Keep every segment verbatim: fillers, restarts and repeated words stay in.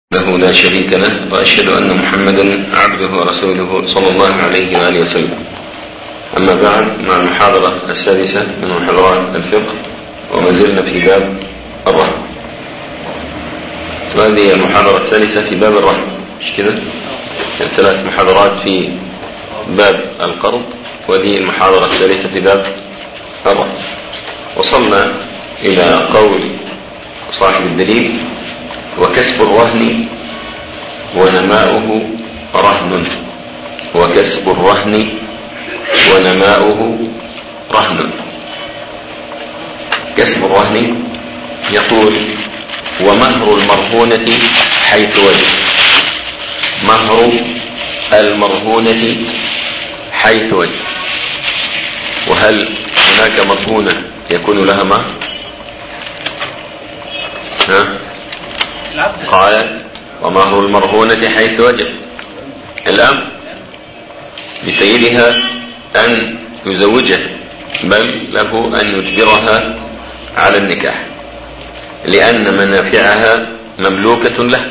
له لا شريك له، وأشهد أن محمدا عبده ورسوله صلى الله عليه وآله وسلم. أما بعد، مع المحاضرة السادسة من محاضرات الفقه، وما زلنا في باب الرهن، وهذه المحاضرة الثالثة في باب الرهن، مش كده؟ يعني ثلاث محاضرات في باب القرض، وهذه المحاضرة الثالثة في باب الرهن. وصلنا إلى قول صاحب الدليل: وكسب الرهن ونماؤه رهن. وكسب الرهن ونماؤه رهن. كسب الرهن يقول: ومهر المرهونة حيث وجب. مهر المرهونة حيث وجب. وهل هناك مرهونة يكون لها مهر؟ ها؟ قال: ومهر المرهونة حيث وجب. الأمر بسيدها أن يزوجها، بل له أن يجبرها على النكاح، لأن منافعها مملوكة له،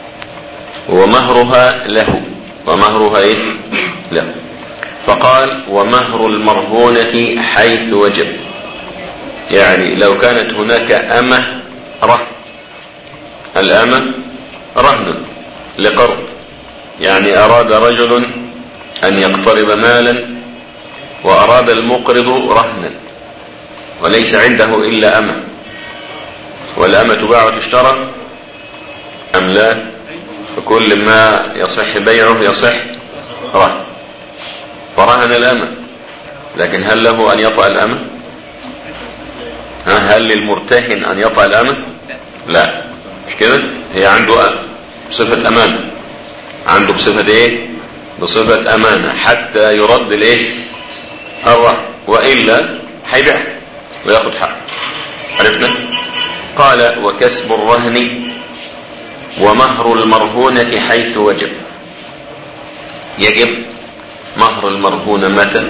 ومهرها له. ومهرها إيه؟ له. فقال: ومهر المرهونة حيث وجب، يعني لو كانت هناك أمة رهن. الأمة رهن لقرض، يعني أراد رجل أن يقترض مالا، وأراد المقرض رهنا، وليس عنده إلا أمة، والأمة تباع وتشترى أم لا؟ فكل ما يصح بيعه يصح رهن، فرهن الأمة. لكن هل له أن يطأ الأمة؟ هل للمرتهن أن يطأ الأمة؟ لا، مش كده. هي عنده بصفة أمانة، عنده بصفة ايه؟ بصفة أمانة، حتى يرد الايه؟ الرهن، وإلا هيبيع وياخد حقه. عرفنا؟ قال: وكسب الرهن ومهر المرهونة حيث وجب. يجب مهر المرهونة متى؟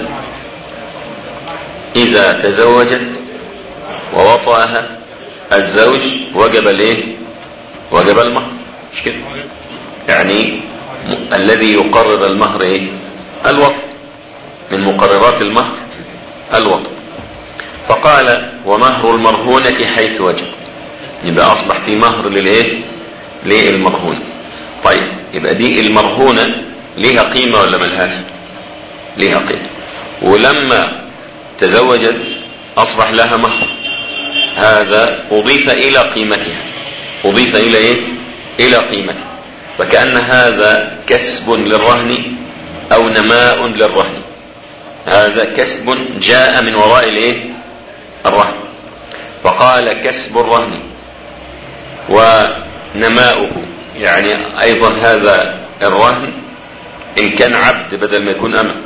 إذا تزوجت ووطأها الزوج وجب الايه؟ وجب المهر، مش كده؟ يعني م... الذي يقرر المهر ايه؟ الوطء. من مقررات المهر الوطء. فقال: ومهر المرهونة حيث وجب. يبقى اصبح في مهر للايه؟ للمرهونة. طيب، يبقى دي المرهونة ليها قيمة ولا ملهاش؟ ليها قيمة. ولما تزوجت اصبح لها مهر، هذا اضيف الى قيمتها. أضيف إلى إيه؟ إلى قيمته. فكأن هذا كسب للرهن أو نماء للرهن. هذا كسب جاء من وراء الإيه؟ الرهن. فقال: كسب الرهن ونماؤه، يعني أيضا هذا الرهن إن كان عبد بدل ما يكون أمة،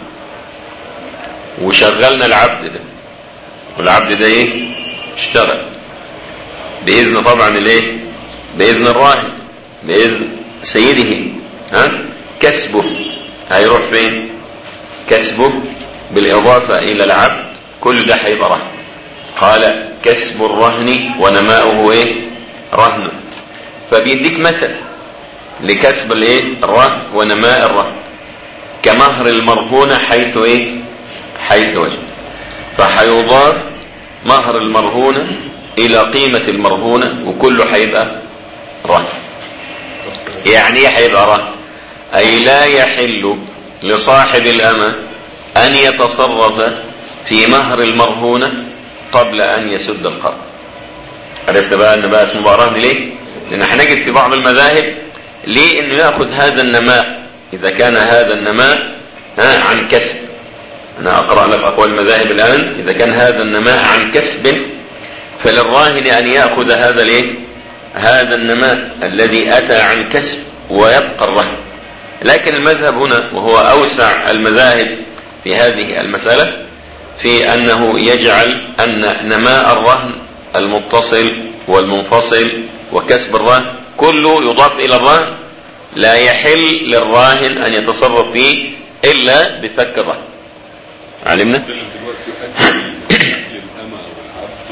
وشغلنا العبد ده، والعبد ده إيه؟ اشتغل بإذن طبعا الإيه؟ بإذن الراهن، بإذن سيده. ها؟ كسبه هيروح فين؟ كسبه بالإضافة إلى العبد، كل ده هيبقى رهن. قال: كسب الرهن ونماؤه إيه؟ رهن. فبيديك مثل لكسب الإيه؟ الرهن ونماء الرهن، كمهر المرهونة حيث إيه؟ حيث وجب. فهيضاف مهر المرهونة إلى قيمة المرهونة، وكله هيبقى رهن. يعني ايه هيبقى رهن؟ اي لا يحل لصاحب الأمة ان يتصرف في مهر المرهونة قبل ان يسد القرض. عرفت بقى ان بقى اسمه بقى رهن ليه؟ لان هنجد في بعض المذاهب ليه انه ياخذ هذا النماء، اذا كان هذا النماء ها عن كسب. انا اقرأ لك اقوال المذاهب الان. اذا كان هذا النماء عن كسب، فللراهن ان ياخذ هذا الايه؟ هذا النماء الذي أتى عن كسب ويبقى الرهن. لكن المذهب هنا، وهو أوسع المذاهب في هذه المسألة، في أنه يجعل أن نماء الرهن المتصل والمنفصل وكسب الرهن كله يضاف إلى الرهن، لا يحل للراهن أن يتصرف فيه إلا بفك الرهن. علمنا؟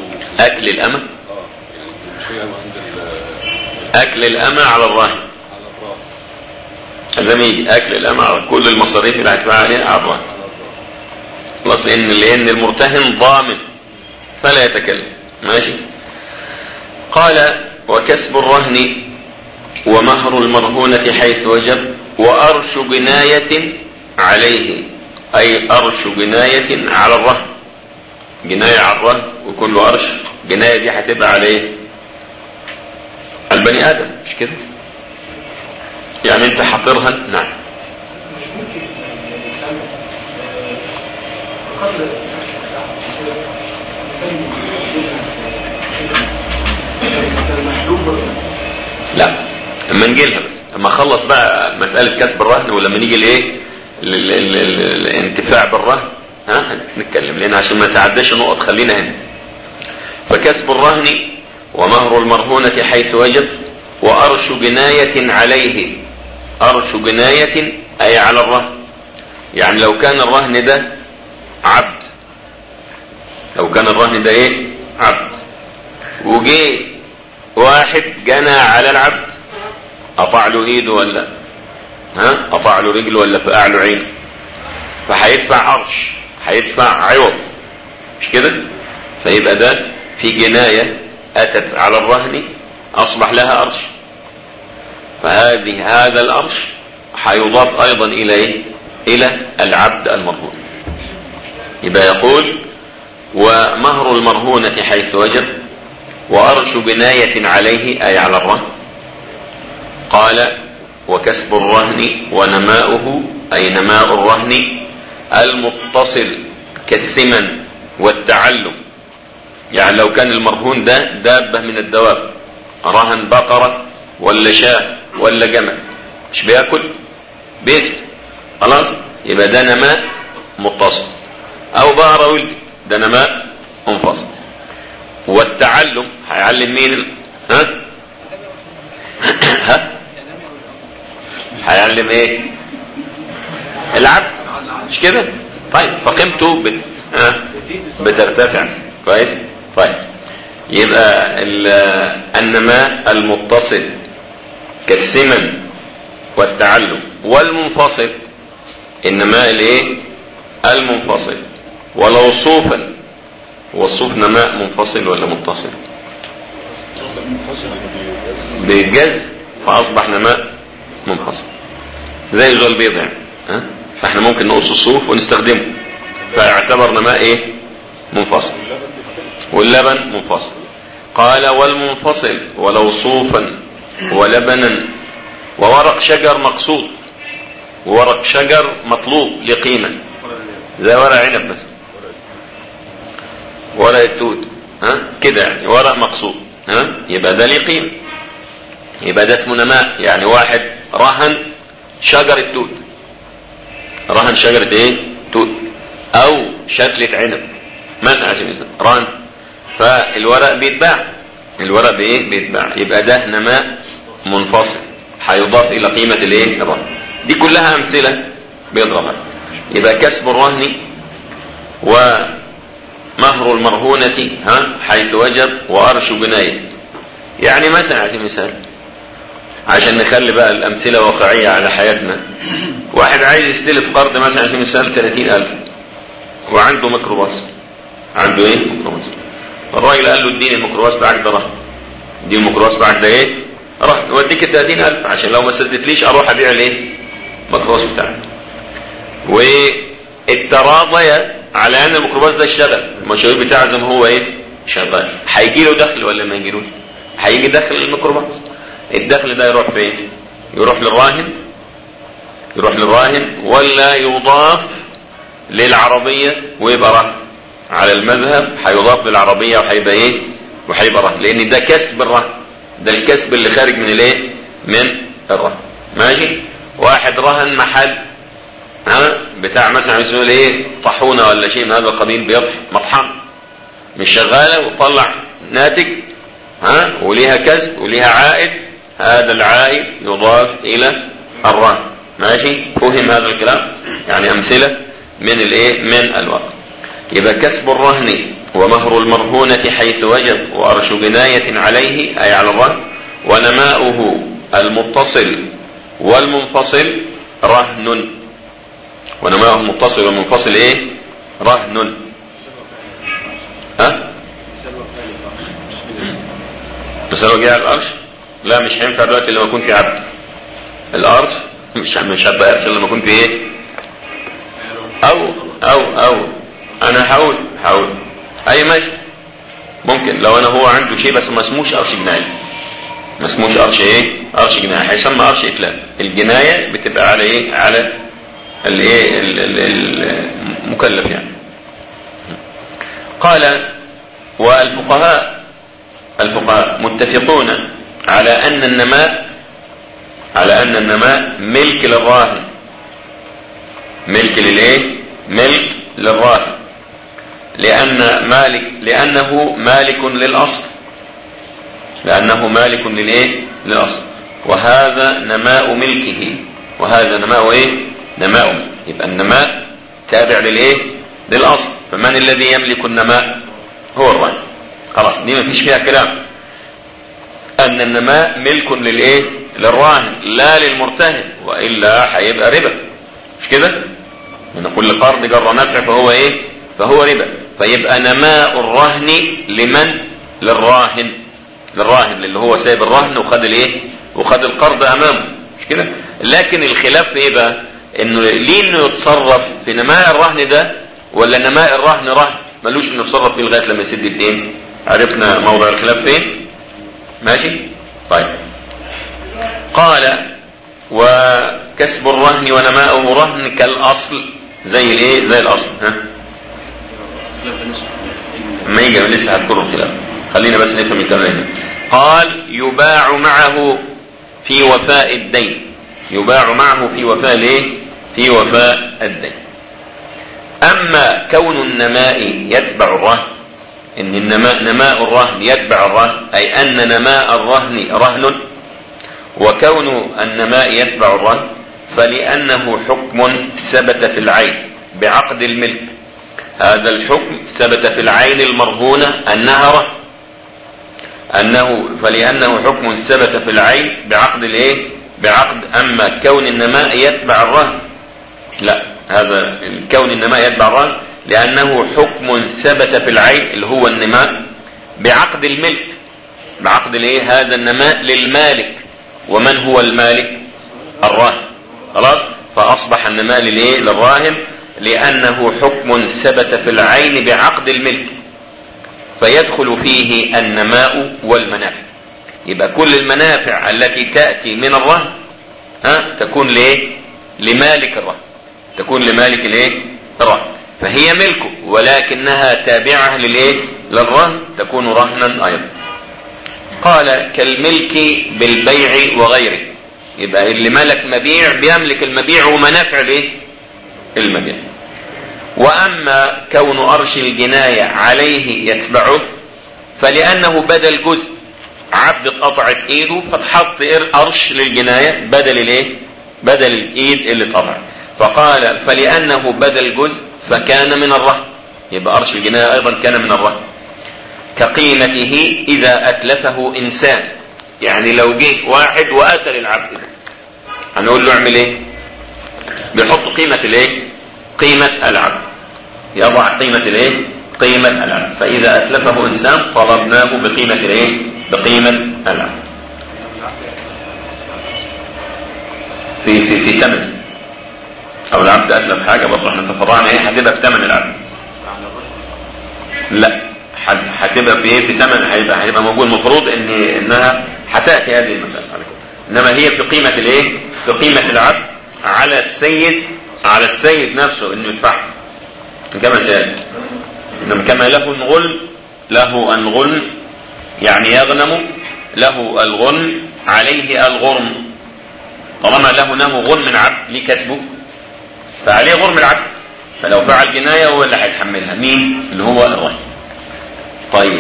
أكل الأمة أكل الأمة على الراهن. لازم يجي اكل الامة كل المصاريف اللي هتدفع عليها على الرهن خلاص، لان لان المرتهن ضامن فلا يتكلم. ماشي. قال وكسب الرهن ومهر المرهونة حيث وجب وأرش جناية عليه، أي أرش جناية على الرهن، جناية على الرهن ويكون له أرش. جناية دي هتبقى عليه البني آدم، مش كده؟ يعني أنت حاطرها. نعم. لا، لما نجيلها بس، لما اخلص بقى مسألة كسب الرهن ولما نيجي لايه الانتفاع بالرهن ها نتكلم، لان عشان ما تعداش نقط خلينا هنا. فكسب الرهن ومهر المرهونة حيث وجب وأرش جناية عليه. أرش جناية أي على الرهن، يعني لو كان الرهن ده عبد، لو كان الرهن ده ايه عبد، وجي واحد جنى على العبد، قطع له ايده ولا ها قطع له رجله ولا فقع له عينه، فهيدفع عرش، هيدفع عوض، مش كده؟ فيبقى ده في جناية اتت على الرهن اصبح لها ارش، فهذه هذا الارش هيضاف ايضا الى ايه؟ الى العبد المرهون. يبقى يقول ومهر المرهونة حيث وجب وأرش جناية عليه أي على الرهن. قال وكسب الرهن ونماؤه أي نماء الرهن المتصل كالثمن والتعلم، يعني لو كان المرهون ده دابة من الدواب، رهن بقرة ولا شاة ولا جمل، مش بياكل بيسك خلاص، يبقى ده نماء متصل، أو بقرة ولد ده نماء منفصل. والتعلم هيعلم مين؟ ها ها هيعلم ايه؟ العبد، مش كده؟ طيب فقيمته بت... ها بترتفع كويس. طيب يبقى النماء المتصل كالثمن والتعلم، والمنفصل النماء الايه؟ المنفصل. ولو صوفا، والصوف نماء منفصل ولا متصل؟ بيتجز فاصبح نماء منفصل زي زول البيض يعني ها؟ فاحنا ممكن نقص الصوف ونستخدمه فاعتبر نماء ايه؟ منفصل. واللبن منفصل. قال والمنفصل ولو صوفا ولبنا وورق شجر مقصود، وورق شجر مطلوب لقيمة زي ورق عنب مثلا، ورق التوت ها كده يعني ورق مقصود ها، يبقى ده ليه قيمه، يبقى ده اسمه نماء. يعني واحد رهن شجر التوت، رهن شجره ايه؟ توت، او شتله عنب مثلا عشان مثلا رهن، فالورق بيتباع، الورق بايه؟ بيتباع، يبقى ده نماء منفصل هيضاف الى قيمه الايه؟ الرهن. دي كلها امثله بيضربها. يبقى كسب الرهن و مهر المرهونة ها حيث وجب وأرش جناية. يعني مثلا على سبيل المثال عشان نخلي بقى الأمثلة واقعية على حياتنا، واحد عايز يستلف قرض مثلا على سبيل المثال ثلاثين ألف وعنده ميكروباص، عنده ايه؟ ميكروباص. الراجل قال له اديني الميكروباص بتاعك ده رهن، اديني الميكروباص بتاعك ده ايه؟ رهن، واديك ثلاثين ألف عشان لو ما سددتليش اروح ابيع الايه؟ الميكروباص بتاعك. والتراضي على ان الميكروباص ده اشتغل، المشروع بتاعه زي ما هو ايه؟ شغال، هيجي له دخل ولا ما يجيلوش؟ هيجي دخل الميكروباص. الدخل ده يروح فين؟ يروح للراهن، يروح للراهن ولا يضاف للعربية ويبقى رهن؟ على المذهب هيضاف للعربية وهيبقى ايه؟ وهيبقى رهن، لان ده كسب الرهن، ده الكسب اللي خارج من الايه؟ من الرهن. ماشي. واحد رهن محل ها بتاع مثلا يقول ايه؟ طحونه ولا شيء من هذا القبيل، بيطحن مطحن مش شغاله وطلع ناتج ها وليها كسب وليها عائد، هذا العائد يضاف الى الرهن. ماشي. فهم هذا الكلام؟ يعني امثله من الايه؟ من الوقت. يبقى كسب الرهن ومهر المرهونة حيث وجب وأرش جناية عليه أي على الرهن، ونماؤه المتصل والمنفصل رهن، ونماؤه المتصل والمنفصل ايه؟ رهن. ها بس لو جاء القرش لا مش هينفع دلوقتي لما يكون في عبد. القرش مش مش هبقى قرش لما يكون في ايه؟ او او او انا هقول هقول اي ماشي ممكن لو انا هو عنده شيء بس ما اسموش قرش جناية، ما اسموش قرش ايه؟ قرش جناية، هيسمى قرش اتلاف. الجناية بتبقى على ايه؟ على الايه المكلف يعني. قال والفقهاء الفقهاء متفقون على ان النماء على ان النماء ملك للراهن، ملك للايه؟ ملك للراهن، لان مالك لانه مالك للاصل، لانه مالك للايه؟ للاصل. وهذا نماء ملكه، وهذا نماء ايه؟ نماء ملك. يبقى النماء تابع للايه؟ للاصل. فمن الذي يملك النماء؟ هو الراهن. خلاص دي ما فيش فيها كلام، ان النماء ملك للايه؟ للراهن لا للمرتهن، والا هيبقى ربا، مش كده؟ ان كل قرض جر نفع فهو ايه؟ فهو ربا. فيبقى نماء الرهن لمن؟ للراهن، للراهن اللي هو سايب الرهن وخد الايه؟ وخد القرض امامه، مش كده؟ لكن الخلاف في ايه بقى؟ انه ليه انه يتصرف في نماء الرهن ده، ولا نماء الرهن رهن ملوش انه يتصرف فيه لغايه لما يسد الدين؟ عرفنا موضع الخلاف فين؟ ماشي؟ طيب. قال وكسب الرهن ونماؤه رهن كالاصل، زي الايه؟ زي الاصل. ها ما يجي لسه هذكر الخلاف، خلينا بس نفهم الكلام. قال يباع معه في وفاء الدين، يباع معه في وفاء الايه؟ في وفاء الدين. اما كون النماء يتبع الرهن، ان النماء نماء الرهن يتبع الرهن، اي ان نماء الرهن رهن، وكون النماء يتبع الرهن فلأنه حكم ثبت في العين بعقد الملك. هذا الحكم ثبت في العين المرهونة أنها رهن، أنه فلأنه حكم ثبت في العين بعقد الايه؟ بعقد. أما كون النماء يتبع الرهن لا، هذا كون النماء يتبع الرهن لأنه حكم ثبت في العين اللي هو النماء بعقد الملك، بعقد الايه؟ هذا النماء للمالك. ومن هو المالك؟ الراهن. خلاص، فأصبح النماء للايه؟ للراهن، لأنه حكم ثبت في العين بعقد الملك، فيدخل فيه النماء والمنافع. يبقى كل المنافع التي تأتي من الرهن ها تكون ليه؟ لمالك الرهن، تكون لمالك الايه؟ الرهن، فهي ملكه ولكنها تابعة للايه؟ للرهن، تكون رهنا ايضا. قال كالملك بالبيع وغيره، يبقى اللي ملك مبيع بيملك المبيع ومنافع الايه؟ المبيع. واما كون ارش الجناية عليه يتبعه فلانه بدل جزء، عبد اتقطعت ايده فتحط ارش للجناية بدل الايه؟ بدل الايد اللي اتقطعت، فقال فلانه بدل جزء فكان من الرهن. يبقى ارش الجناية ايضا كان من الرهن. كقيمته اذا اتلفه انسان، يعني لو جه واحد وقتل العبد ده هنقول له اعمل ايه؟ بيحط قيمة الايه؟ قيمة العبد، يضع قيمة الايه؟ قيمة العبد. فاذا اتلفه انسان طلبناه بقيمة الايه؟ بقيمة العبد في في في ثمن، او العبد اتلف حاجة برضه احنا تفرعنا ايه؟ هتبقى في ثمن العبد. لا، هتبقى في ايه؟ في ثمن، هيبقى هيبقى موجود. المفروض ان انها هتاتي هذه المساله على كده، انما هي في قيمه الايه؟ في قيمه العبد على السيد، على السيد نفسه انه يدفعها كما سياتي. انما كما له الغل، له الغل يعني يغنم، له الغن عليه الغرم. طالما له له غرم عبد لكسبه فعليه غرم العبد، فلو فعل جنايه هو اللي هيتحملها. مين؟ اللي هو الرهن. طيب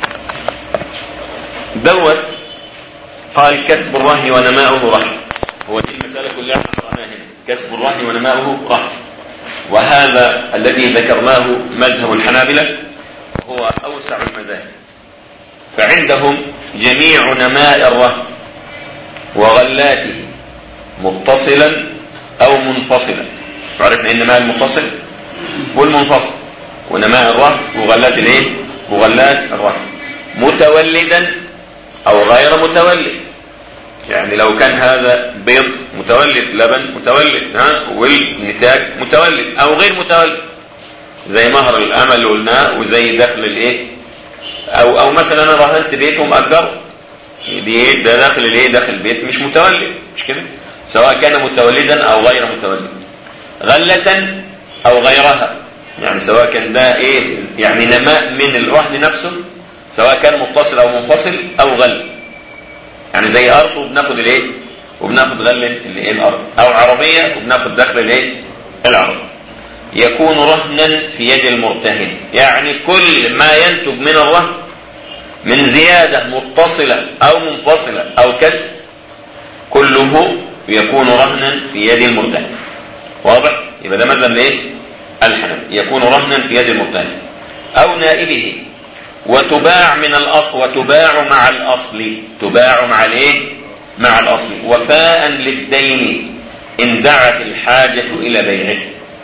دوت قال كسب الرهن ونماؤه رهن، هو دي المسألة كلها قرأناها هنا، كسب الرهن ونماؤه رهن. وهذا الذي ذكرناه مذهب الحنابلة هو أوسع المذاهب، فعندهم جميع نماء الرهن وغلاته متصلا او منفصلا. عرفنا انما المتصل والمنفصل ونماء الرهن وغلات الايه وغلات الرهن. متولدا او غير متولد، يعني لو كان هذا بيض متولد، لبن متولد، ها والنتاج متولد او غير متولد، زي مهر الامل اللي قلناه، وزي دخل الايه او او مثلا انا رهنت بيت ومأجره، دي ده داخل الايه داخل البيت مش متولد، مش كده؟ سواء كان متولدا او غير متولد. غلة او غيرها، يعني سواء كان ده ايه يعني نماء من الرهن نفسه، سواء كان متصل او منفصل او غل، يعني زي ارض وبناخد الايه وبناخد غلة الايه الارض، او عربية وبناخد دخل الايه العرب. يكون رهنا في يد المرتهن، يعني كل ما ينتج من الرهن من زيادة متصلة او منفصلة او كسب كله يكون رهنا في يد المرتهن. واضح؟ يبقى ده مذهب الايه الحنفي، يكون رهنا في يد المرتهن او نائبه، وتباع من الاصل، وتباع مع الاصل، تباع مع الايه مع الاصل وفاء للدين ان دعت الحاجة الى بيعه،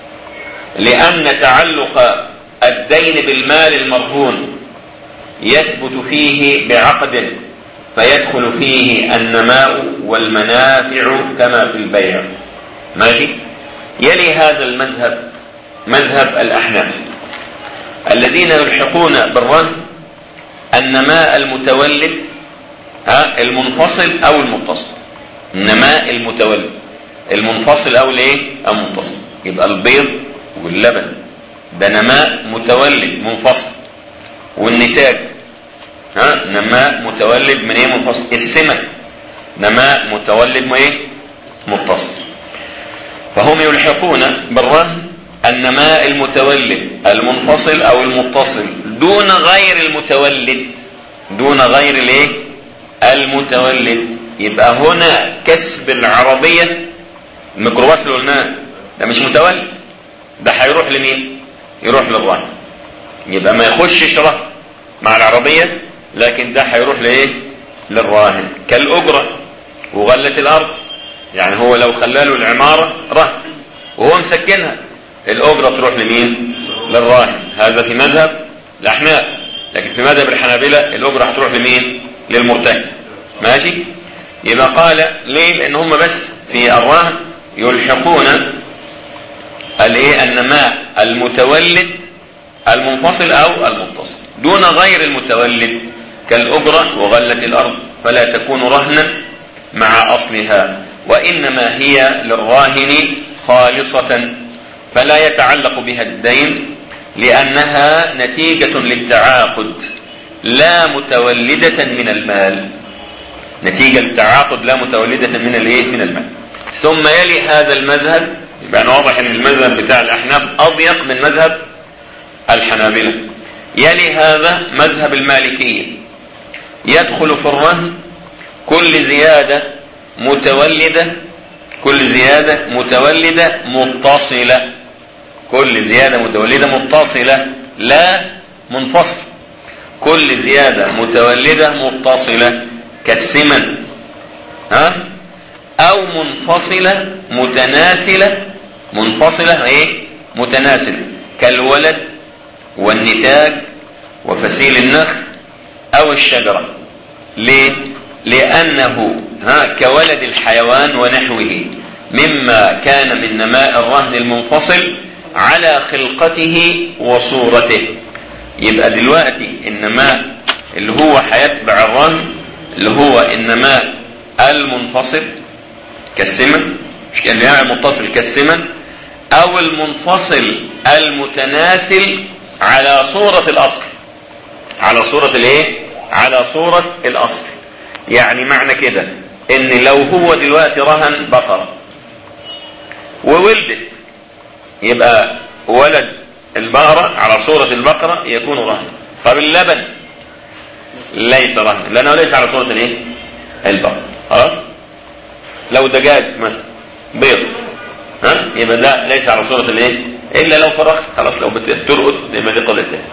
لان تعلق الدين بالمال المرهون يثبت فيه بعقد فيدخل فيه النماء والمنافع كما في البيع. ماشي؟ يلي هذا المذهب مذهب الأحناف الذين يلحقون بالرهن النماء المتولد ها المنفصل أو المتصل. النماء المتولد المنفصل أو الايه أو المتصل. يبقى البيض واللبن ده نماء متولد منفصل، والنتاج ها نماء متولد من ايه منفصل. السمن نماء متولد من ايه متصل. فهم يلحقون بالرهن النماء المتولد المنفصل او المتصل دون غير المتولد، دون غير الايه المتولد. يبقى هنا كسب العربية الميكروباص اللي قلناه ده مش متولد، ده هيروح لمين؟ يروح للراهن. يبقى ما يخشش رهن مع العربية، لكن ده هيروح لايه للراهن. كالأجرة وغلة الارض، يعني هو لو خلاله العمارة رهن وهو مسكنها، الأجرة تروح لمين؟ للراهن. هذا في مذهب الأحناف، لكن في مذهب الحنابلة الأجرة هتروح لمين؟ للمرتهن. ماشي؟ يبقى قال ليه؟ لأن هم بس في الراهن يلحقون الايه النماء المتولد المنفصل او المتصل دون غير المتولد كالأجرة وغلة الأرض، فلا تكون رهنا مع أصلها، وإنما هي للراهن خالصة فلا يتعلق بها الدين، لأنها نتيجة للتعاقد لا متولدة من المال. نتيجة للتعاقد لا متولدة من الايه من المال. ثم يلي هذا المذهب، يبقى واضح ان المذهب بتاع الأحناف أضيق من مذهب الحنابلة. يلي هذا مذهب المالكية، يدخل في الرهن كل زيادة متولدة كل زيادة متولدة متصلة كل زيادة متولدة متصلة لا منفصل. كل زيادة متولدة متصلة كالسمن ها او منفصلة متناسلة منفصلة ايه متناسلة كالولد والنتاج وفسيل النخل او الشجرة. ليه؟ لانه ها كولد الحيوان ونحوه مما كان من نماء الرهن المنفصل على خلقته وصورته. يبقى دلوقتي النماء اللي هو هيتبع الرهن اللي هو النماء المنفصل كالسمن، مش كان يعني متصل كالسمن، او المنفصل المتناسل على صورة الاصل على صورة الايه على صورة الاصل. يعني معنى كده ان لو هو دلوقتي رهن بقرة وولدت، يبقى ولد البقرة على صورة البقرة يكون رهن. طب اللبن ليس رهن لانه ليس على صورة الايه البقرة. خلاص. لو دجاج مثلا بيض ها يبقى ده ليس على صورة الايه الا لو فرغت خلاص، لو بترقد يبقى دي قضية تانية.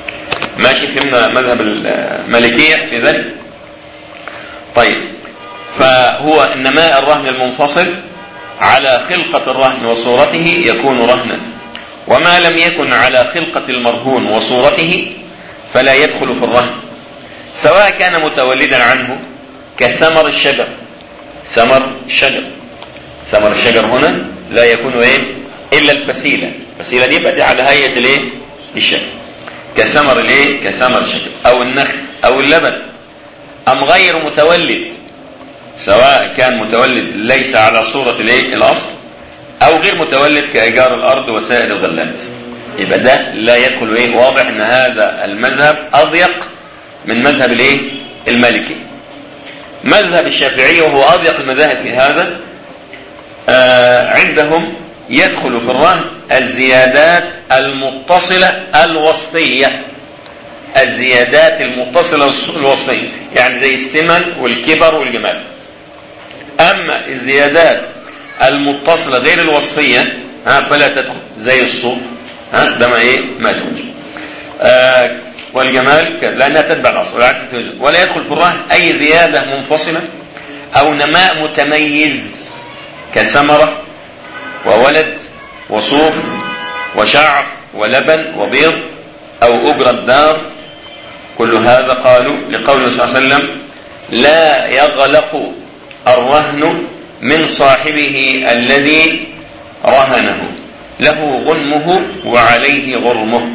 ماشي؟ فهمنا مذهب المالكية في ذلك. طيب فهو إنما الرهن المنفصل على خلقة الرهن وصورته يكون رهنا، وما لم يكن على خلقة المرهون وصورته فلا يدخل في الرهن، سواء كان متولدا عنه كثمر الشجر. ثمر الشجر ثمر الشجر هنا لا يكون ايه الا الفسيله، الفسيله دي بقى على هيئه الايه الشجر، كثمر الايه كثمر الشجر، او النخل او اللبن. ام غير متولد، سواء كان متولد ليس على صوره الايه الاصل، او غير متولد كايجار الارض وسائر الغلات، يبقى ده لا يدخل ايه. واضح ان هذا المذهب اضيق من مذهب الايه المالكي. مذهب الشافعي وهو اضيق المذاهب في هذا، آه عندهم يدخل في الرهن الزيادات المتصلة الوصفية، الزيادات المتصلة الوصفية، يعني زي السمن والكبر والجمال. اما الزيادات المتصلة غير الوصفية ها فلا تدخل، زي الصوف ها ده ما ايه ما تدخل، آه والجمال لانها تتبع الاصل، ولا يدخل في الرهن اي زيادة منفصلة او نماء متميز كثمرة وولد وصوف وشعر ولبن وبيض او اجرة دار. كل هذا قالوا لقوله صلى الله عليه وسلم لا يغلق الرهن من صاحبه الذي رهنه، له غنمه وعليه غرمه.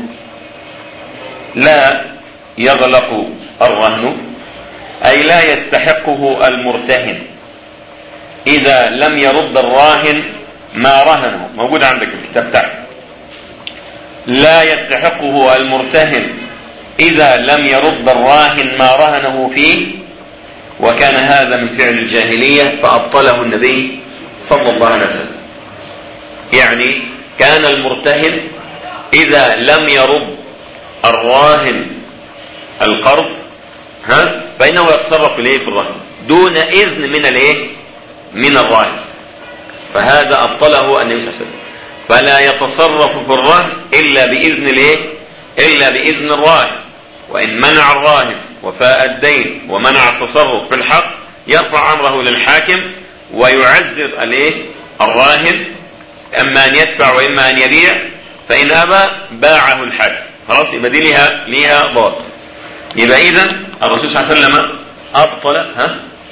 لا يغلق الرهن أي لا يستحقه المرتهن إذا لم يرد الراهن ما رهنه، موجود عندك الكتاب تحت. لا يستحقه المرتهن إذا لم يرد الراهن ما رهنه فيه، وكان هذا من فعل الجاهلية فأبطله النبي صلى الله عليه وسلم. يعني كان المرتهن إذا لم يرد الراهن القرض ها فإنه يتصرف إليه في الرهن دون إذن من الإيه من الراهن، فهذا أبطله النبي صلى الله عليه وسلم. فلا يتصرف في الرهن إلا بإذن الإيه إلا بإذن الراهن، وإن منع الراهن وفاء الدين ومنع التصرف في الحق يرفع أمره للحاكم ويعزر الإيه الراهن، اما ان يدفع واما ان يبيع، فان ابى باعه الحاكم. خلاص يبقى دي ليها ليها ضابط. يبقى اذا الرسول صلى الله عليه وسلم ابطل ها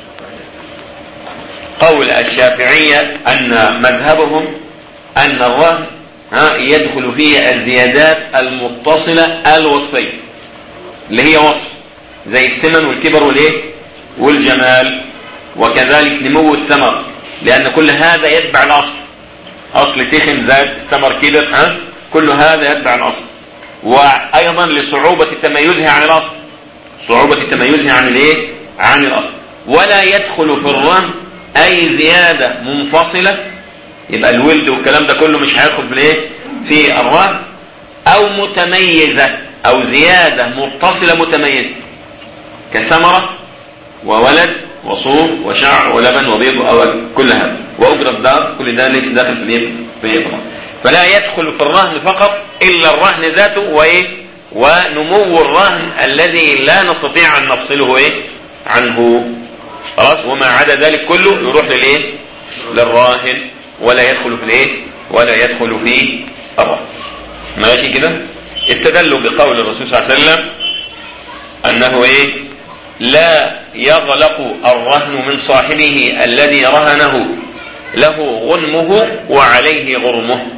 قول الشافعية ان مذهبهم ان الرهن ها يدخل فيه الزيادات المتصلة الوصفية اللي هي وصف زي السمن والكبر والايه والجمال، وكذلك نمو الثمر، لان كل هذا يتبع الاصل، اصل تخن زاد ثمر كبر ها كل هذا يتبع الاصل. وايضا لصعوبة تميزها عن الاصل، صعوبة تميزها عن الايه عن الاصل. ولا يدخل في الرهن اي زيادة منفصلة، يبقى الولد والكلام ده كله مش هيدخل في الايه في الرهن، او متميزة او زيادة متصلة متميزة كثمرة وولد وصوف وشعر ولبن وبيض او كل هذا واجرة دار، كل ده ليس داخل في الايه في الرهن. فلا يدخل في الرهن فقط الا الرهن ذاته وايه ونمو الرهن الذي لا نستطيع ان نفصله ايه عنه. خلاص، وما عدا ذلك كله يروح للايه للراهن ولا يدخل في الايه ولا يدخل في الرهن. ماشي كده. استدلوا بقول الرسول صلى الله عليه وسلم انه ايه لا يغلق الرهن من صاحبه الذي رهنه له غنمه وعليه غرمه.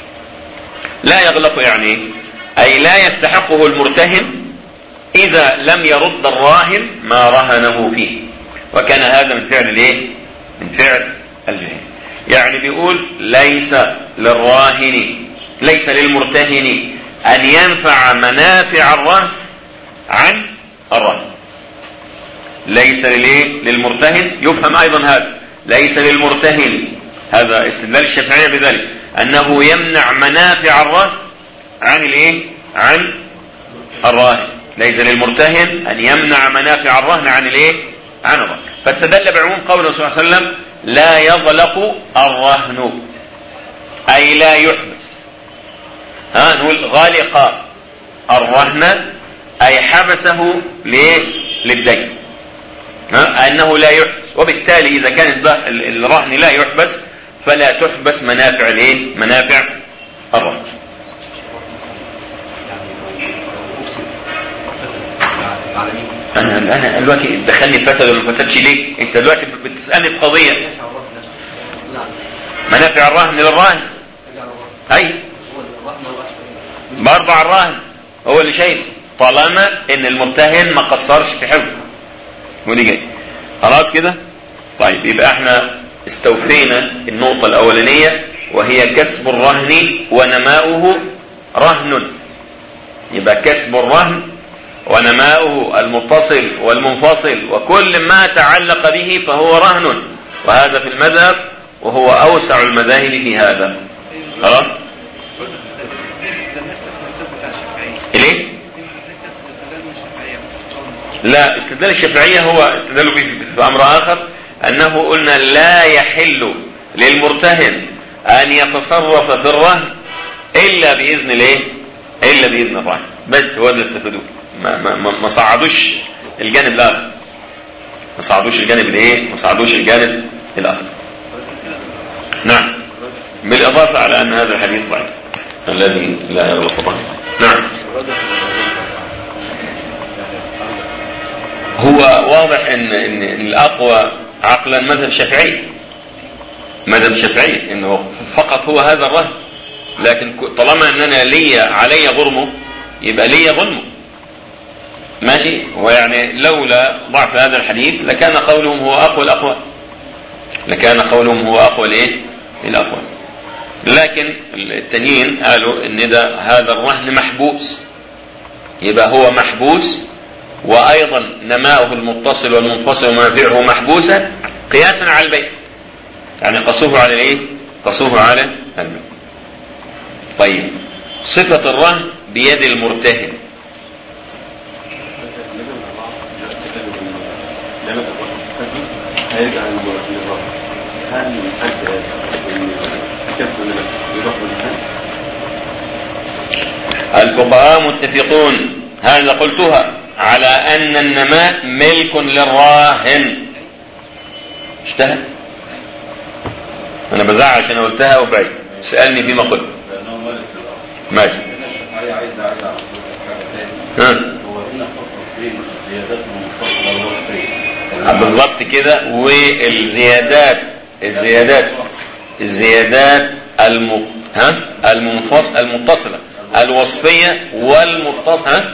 لا يغلق يعني اي لا يستحقه المرتهن اذا لم يرد الراهن ما رهنه فيه، وكان هذا من فعل الايه من فعل الجاهل. يعني بيقول ليس للراهن ليس للمرتهن ان ينفع منافع الرهن عن الرهن. ليس للايه للمرتهن، يفهم ايضا هذا ليس للمرتهن، هذا استدلال الشافعية بذلك انه يمنع منافع الرهن عن الايه عن الراهن. ليس للمرتهن ان يمنع منافع الرهن عن الايه عن الرهن. فاستدل بعموم قوله صلى الله عليه وسلم لا يغلق الرهن اي لا يحبس. ها نقول غالق الرهن اي حبسه ليه للدين، ها انه لا يحبس وبالتالي إذا كان الرهن لا يحبس فلا تحبس منافع الايه؟ منافع الرهن. انا انا دلوقتي دخلني فسد ولا ما فسدش ليه؟ انت دلوقتي بتسالني بقضيه منافع الرهن للراهن. اي برضه على الراهن هو اللي شايل طالما ان المرتهن ما قصرش في حفظه. ودي جاي خلاص كده. طيب يبقى احنا استوفينا النقطه الاولانيه وهي كسب الرهن ونماؤه رهن. يبقى كسب الرهن ونماؤه المتصل والمنفصل وكل ما تعلق به فهو رهن، وهذا في المذهب وهو اوسع المذاهب في هذا. خلاص ليه؟ لا، استدلال الشافعية هو استدلال في امر اخر، انه قلنا لا يحل للمرتهن ان يتصرف في الرهن الا باذن الايه؟ الا باذن الرهن. بس هو اللي استفادوه، ما, ما, ما صعدوش الجانب الاخر، ما صعدوش الجانب الايه؟ ما صعدوش الجانب الاخر. نعم، بالاضافه على ان هذا الحديث ضعيف الذي لا يرى الخطأ. نعم، هو واضح ان ان الاقوى عقلا مذهب الشافعي، مذهب الشافعي انه فقط هو هذا الرهن، لكن طالما اننا لي علي غرمه يبقى لي ظلمه. ماشي، ويعني لولا ضعف هذا الحديث لكان قولهم هو اقوى الاقوال، لكان قولهم هو اقوى الايه؟ الاقوال. لكن التانيين قالوا ان ده هذا الرهن محبوس، يبقى هو محبوس، وايضا نماؤه المتصل والمنفصل ومنافعه محبوسه قياسا على البيع، يعني قصوه على الايه؟ قصوه على البيع. طيب، صفة الرهن بيد المرتهن. الفقهاء متفقون، هذا قلتها، على ان النماء ملك للراهن. اشتهى انا بزعل عشان قلتها وبعيد، سألني فيما قلت. ماشي. ها بالضبط كده. والزيادات الزيادات الزيادات الم... ها المنفصل المتصله الوصفيه والمتصله ها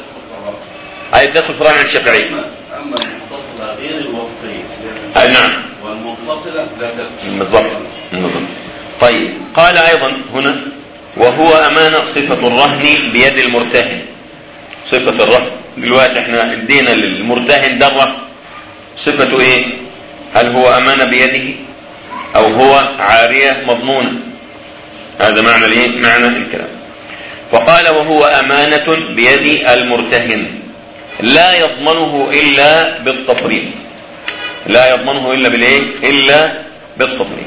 هاي تدخل في الرهن الشافعي. اما المتصله غير الوصفيه اي نعم، والمتصله لا تدخل. بالضبط. طيب، قال ايضا هنا وهو امانه صفه الرهن بيد المرتهن. صفه الرهن دلوقتي احنا ادينا للمرتهن ده الرهن، صفته ايه؟ هل هو امانه بيده او هو عاريه مضمونه؟ هذا معنى الايه؟ معنى الكلام. فقال وهو امانه بيد المرتهن لا يضمنه الا بالتفريط، لا يضمنه الا بالايه؟ الا بالتفريط.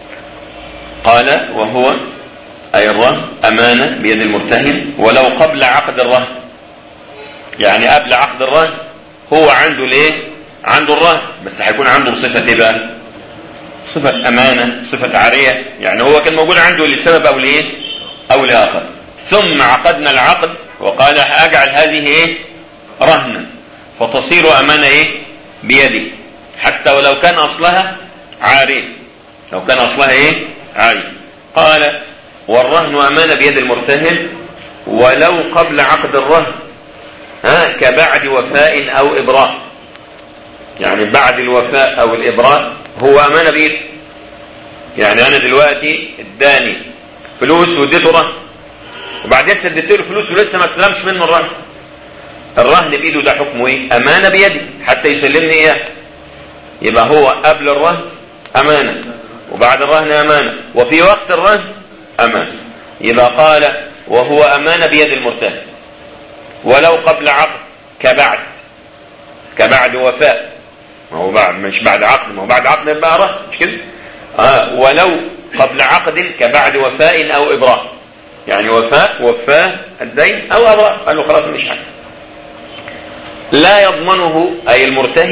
قال وهو اي الرهن امانه بيد المرتهن ولو قبل عقد الرهن، يعني قبل عقد الرهن هو عنده الايه؟ عنده الرهن، بس هيكون عنده بصفه ايه بقى؟ صفه امانه، صفه عاريه، يعني هو كان موجود عنده لسبب او لايه؟ او لاخر، ثم عقدنا العقد وقال اجعل هذه ايه؟ رهنا، فتصير امانه ايه؟ بيدي، حتى ولو كان اصلها عاريه، لو كان اصلها ايه؟ عاريه. قال والرهن امانه بيد المرتهن ولو قبل عقد الرهن، ها كبعد وفاء او ابراء، يعني بعد الوفاء او الابراء هو امانه بيده. يعني انا دلوقتي اداني فلوس واديته رهن، وبعدين سددت له فلوس ولسه ما استلمش منه الرهن، الرهن بايده ده حكمه ايه؟ امانه بيدي حتى يسلمني اياه. يبقى هو قبل الرهن امانه، وبعد الرهن امانه، وفي وقت الرهن امانه. يبقى قال وهو امانه بيد المرتهن ولو قبل عقد كبعد، كبعد وفاء، ما هو بعد مش بعد عقد، ما هو بعد عقد يبقى رهن، مش كده؟ آه ولو قبل عقد كبعد وفاء او ابراء، يعني وفاء وفاه الدين او ابراء، قال له خلاص مش حاجه. لا يضمنه اي المرتهن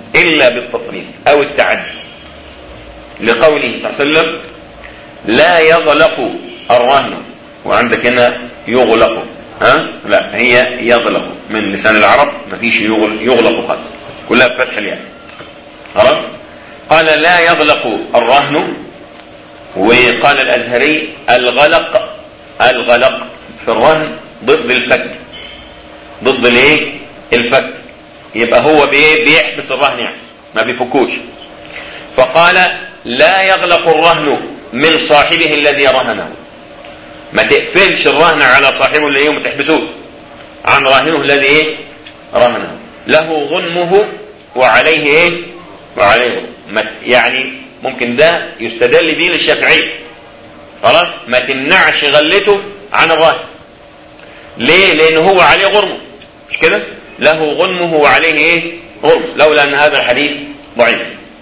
إلا بالتفريط أو التعدي، لقوله صلى الله عليه وسلم لا يغلق الرهن، وعندك هنا يغلق، ها لا هي يغلق من لسان العرب، ما فيش يغلق خالص، كلها بفتح الياء. خلاص. قال لا يغلق الرهن. وقال الأزهري الغلق الغلق في الرهن ضد الفك، ضد الايه الفك، يبقى هو بيحبس الرهن يعني ما بيفكوش. فقال لا يغلق الرهن من صاحبه الذي رهنه، ما تقفلش الرهن على صاحبه اللي ايه وما تحبسوش عن راهنه الذي ايه رهنه، له غنمه وعليه ايه وعليه يعني ممكن ده يستدل به للشافعي. خلاص. ما تمنعش غلته عن الراهن. ليه؟ لان هو عليه غرمه، مش كده؟ له غنمه وعليه ايه غرمه، لولا ان هذا الحديث ضعيف.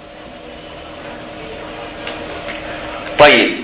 طيب.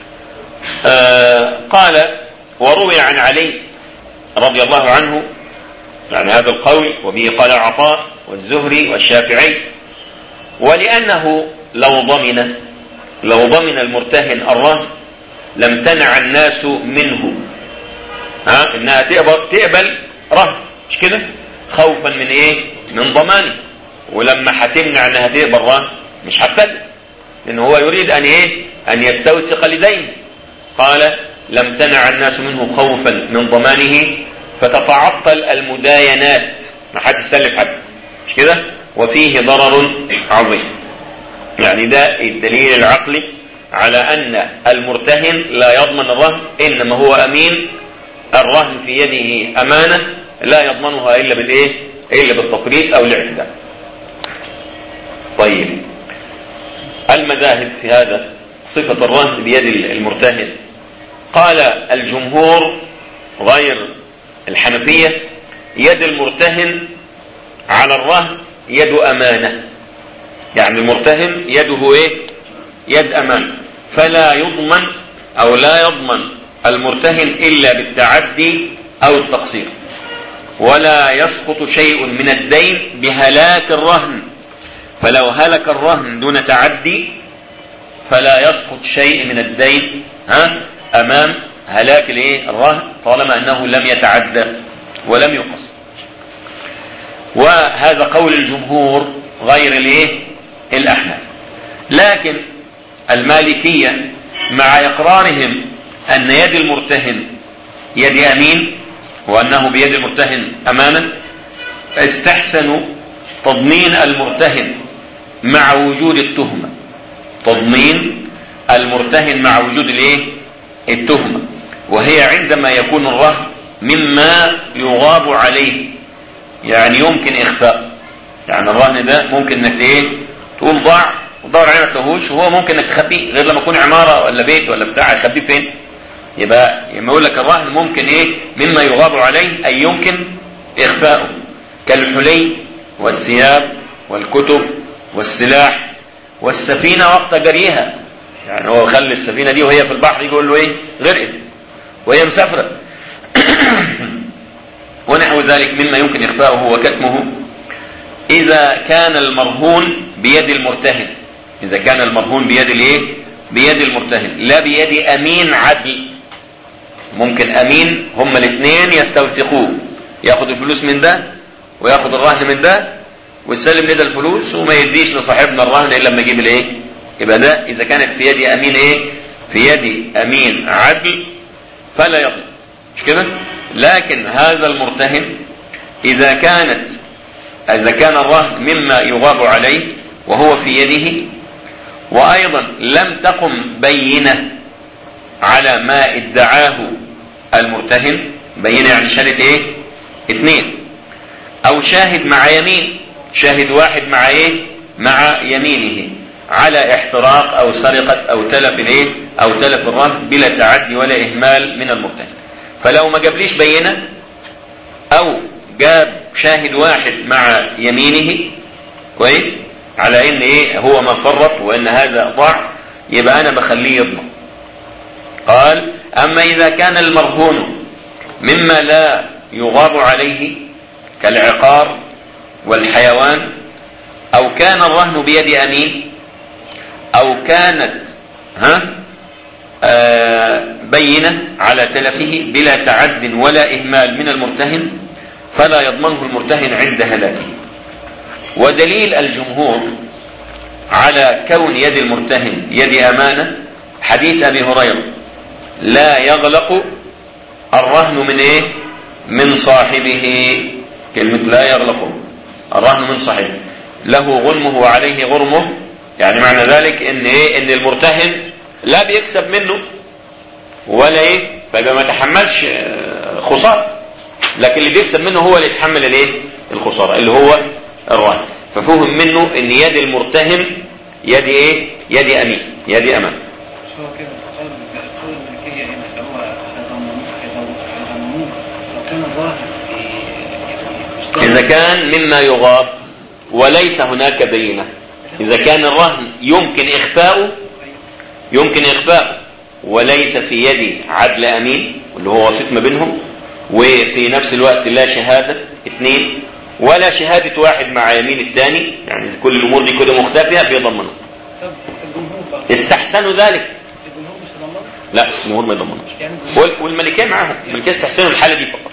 آه قال وروي عن علي رضي الله عنه يعني هذا القول، وبه قال عطاء والزهري والشافعي، ولأنه لو ضمن لو ضمن المرتهن الرهن لم تنع الناس منه، ها انها تقبل تقبل رهن، مش كده؟ خوفا من ايه من ضمانه، ولما هتمنع انها تقبل رهن مش هتسلم، لانه هو يريد ان ايه ان يستوثق لدينه. قال لم تنع الناس منه خوفا من ضمانه فتتعطل المداينات، ما حد يسلف حد، مش كده؟ وفيه ضرر عظيم. يعني ده الدليل العقلي على ان المرتهن لا يضمن الرهن، انما هو امين، الرهن في يده امانه لا يضمنها الا بالايه الا بالتفريط او الاعتداء. طيب. المذاهب في هذا صفة الرهن بيد المرتهن. قال الجمهور غير الحنفية يد المرتهن على الرهن يد أمانة، يعني المرتهن يده ايه يد أمانة، فلا يضمن أو لا يضمن المرتهن إلا بالتعدي أو التقصير، ولا يسقط شيء من الدين بهلاك الرهن، فلو هلك الرهن دون تعدي فلا يسقط شيء من الدين ها امام هلاك الايه الرهن، طالما انه لم يتعدى ولم يقص. وهذا قول الجمهور غير الايه الاحناف. لكن المالكية مع اقرارهم ان يد المرتهن يد امين وانه بيد المرتهن امانا، استحسنوا تضمين المرتهن مع وجود التهمة، تضمين المرتهن مع وجود الايه التهمة، وهي عندما يكون الرهن مما يغاب عليه، يعني يمكن اخفاء، يعني الرهن ده ممكن انك ايه تقول ضاع وتدور عليه ما تلاقيهوش، وهو ممكن انك تخبيه، غير لما يكون عمارة ولا بيت ولا بتاع تخبيه فين؟ يبقى لما يقول لك الرهن ممكن ايه مما يغاب عليه، اي يمكن اخفاؤه، كالحلي والثياب والكتب والسلاح والسفينة وقت جريها، يعني هو خلي السفينة دي وهي في البحر يقول له ايه غرقت وهي مسافرة ونحو ذلك مما يمكن إخفاؤه وكتمه. إذا كان المرهون بيد المرتهن، إذا كان المرهون بيد الايه بيد المرتهن لا بيد أمين عدل، ممكن أمين هما الاثنين يستوثقوه، ياخد الفلوس من ده وياخد الرهن من ده ويسلم لده الفلوس وما يديش لصاحبنا الرهن الا لما يجيب الايه، يبقى ده اذا كانت في يد امين ايه في يد امين عدل فلا يضمن، مش كده؟ لكن هذا المرتهن اذا كانت اذا كان الرهن مما يغاب عليه وهو في يده، وايضا لم تقم بينة على ما ادعاه المرتهن، بينة يعني شهادة ايه اثنين، او شاهد مع يمين، شاهد واحد مع ايه مع يمينه على احتراق او سرقة او تلف الايه او تلف الرهن بلا تعدي ولا اهمال من المرتهن. فلو ما جابليش بينة او جاب شاهد واحد مع يمينه كويس على ان ايه هو ما فرط وان هذا ضاع، يبقى انا بخليه يضمن. قال اما اذا كان المرهون مما لا يغاب عليه كالعقار والحيوان أو كان الرهن بيد أمين، أو كانت ها آه بينة على تلفه بلا تعد ولا إهمال من المرتهن، فلا يضمنه المرتهن عند هلاكه. ودليل الجمهور على كون يد المرتهن يد أمانة حديث أبي هريرة: لا يغلق الرهن من إيه؟ من صاحبه. كلمة لا يغلق الرهن من صاحبه، له غنمه وعليه غرمه، يعني معنى ذلك ان ايه؟ ان المرتهن لا بيكسب منه ولا ايه، فيبقى ما تحملش خسارة، لكن اللي بيكسب منه هو اللي يتحمل الايه؟ الخسارة، اللي هو الرهن. ففهم منه ان يد المرتهن يد ايه؟ يد امين، يد امان. إذا كان مما يغاب وليس هناك بينة، إذا كان الرهن يمكن إخفاؤه يمكن إخفاؤه وليس في يد عدل أمين اللي هو وسيط ما بينهم، وفي نفس الوقت لا شهادة اثنين ولا شهادة واحد مع يمين الثاني، يعني كل الأمور دي كده مختفية، بيضمنها. استحسنوا ذلك؟ لا، الجمهور ما يضمنوش، والملكية معاهم، الملكية استحسنوا الحالة دي فقط.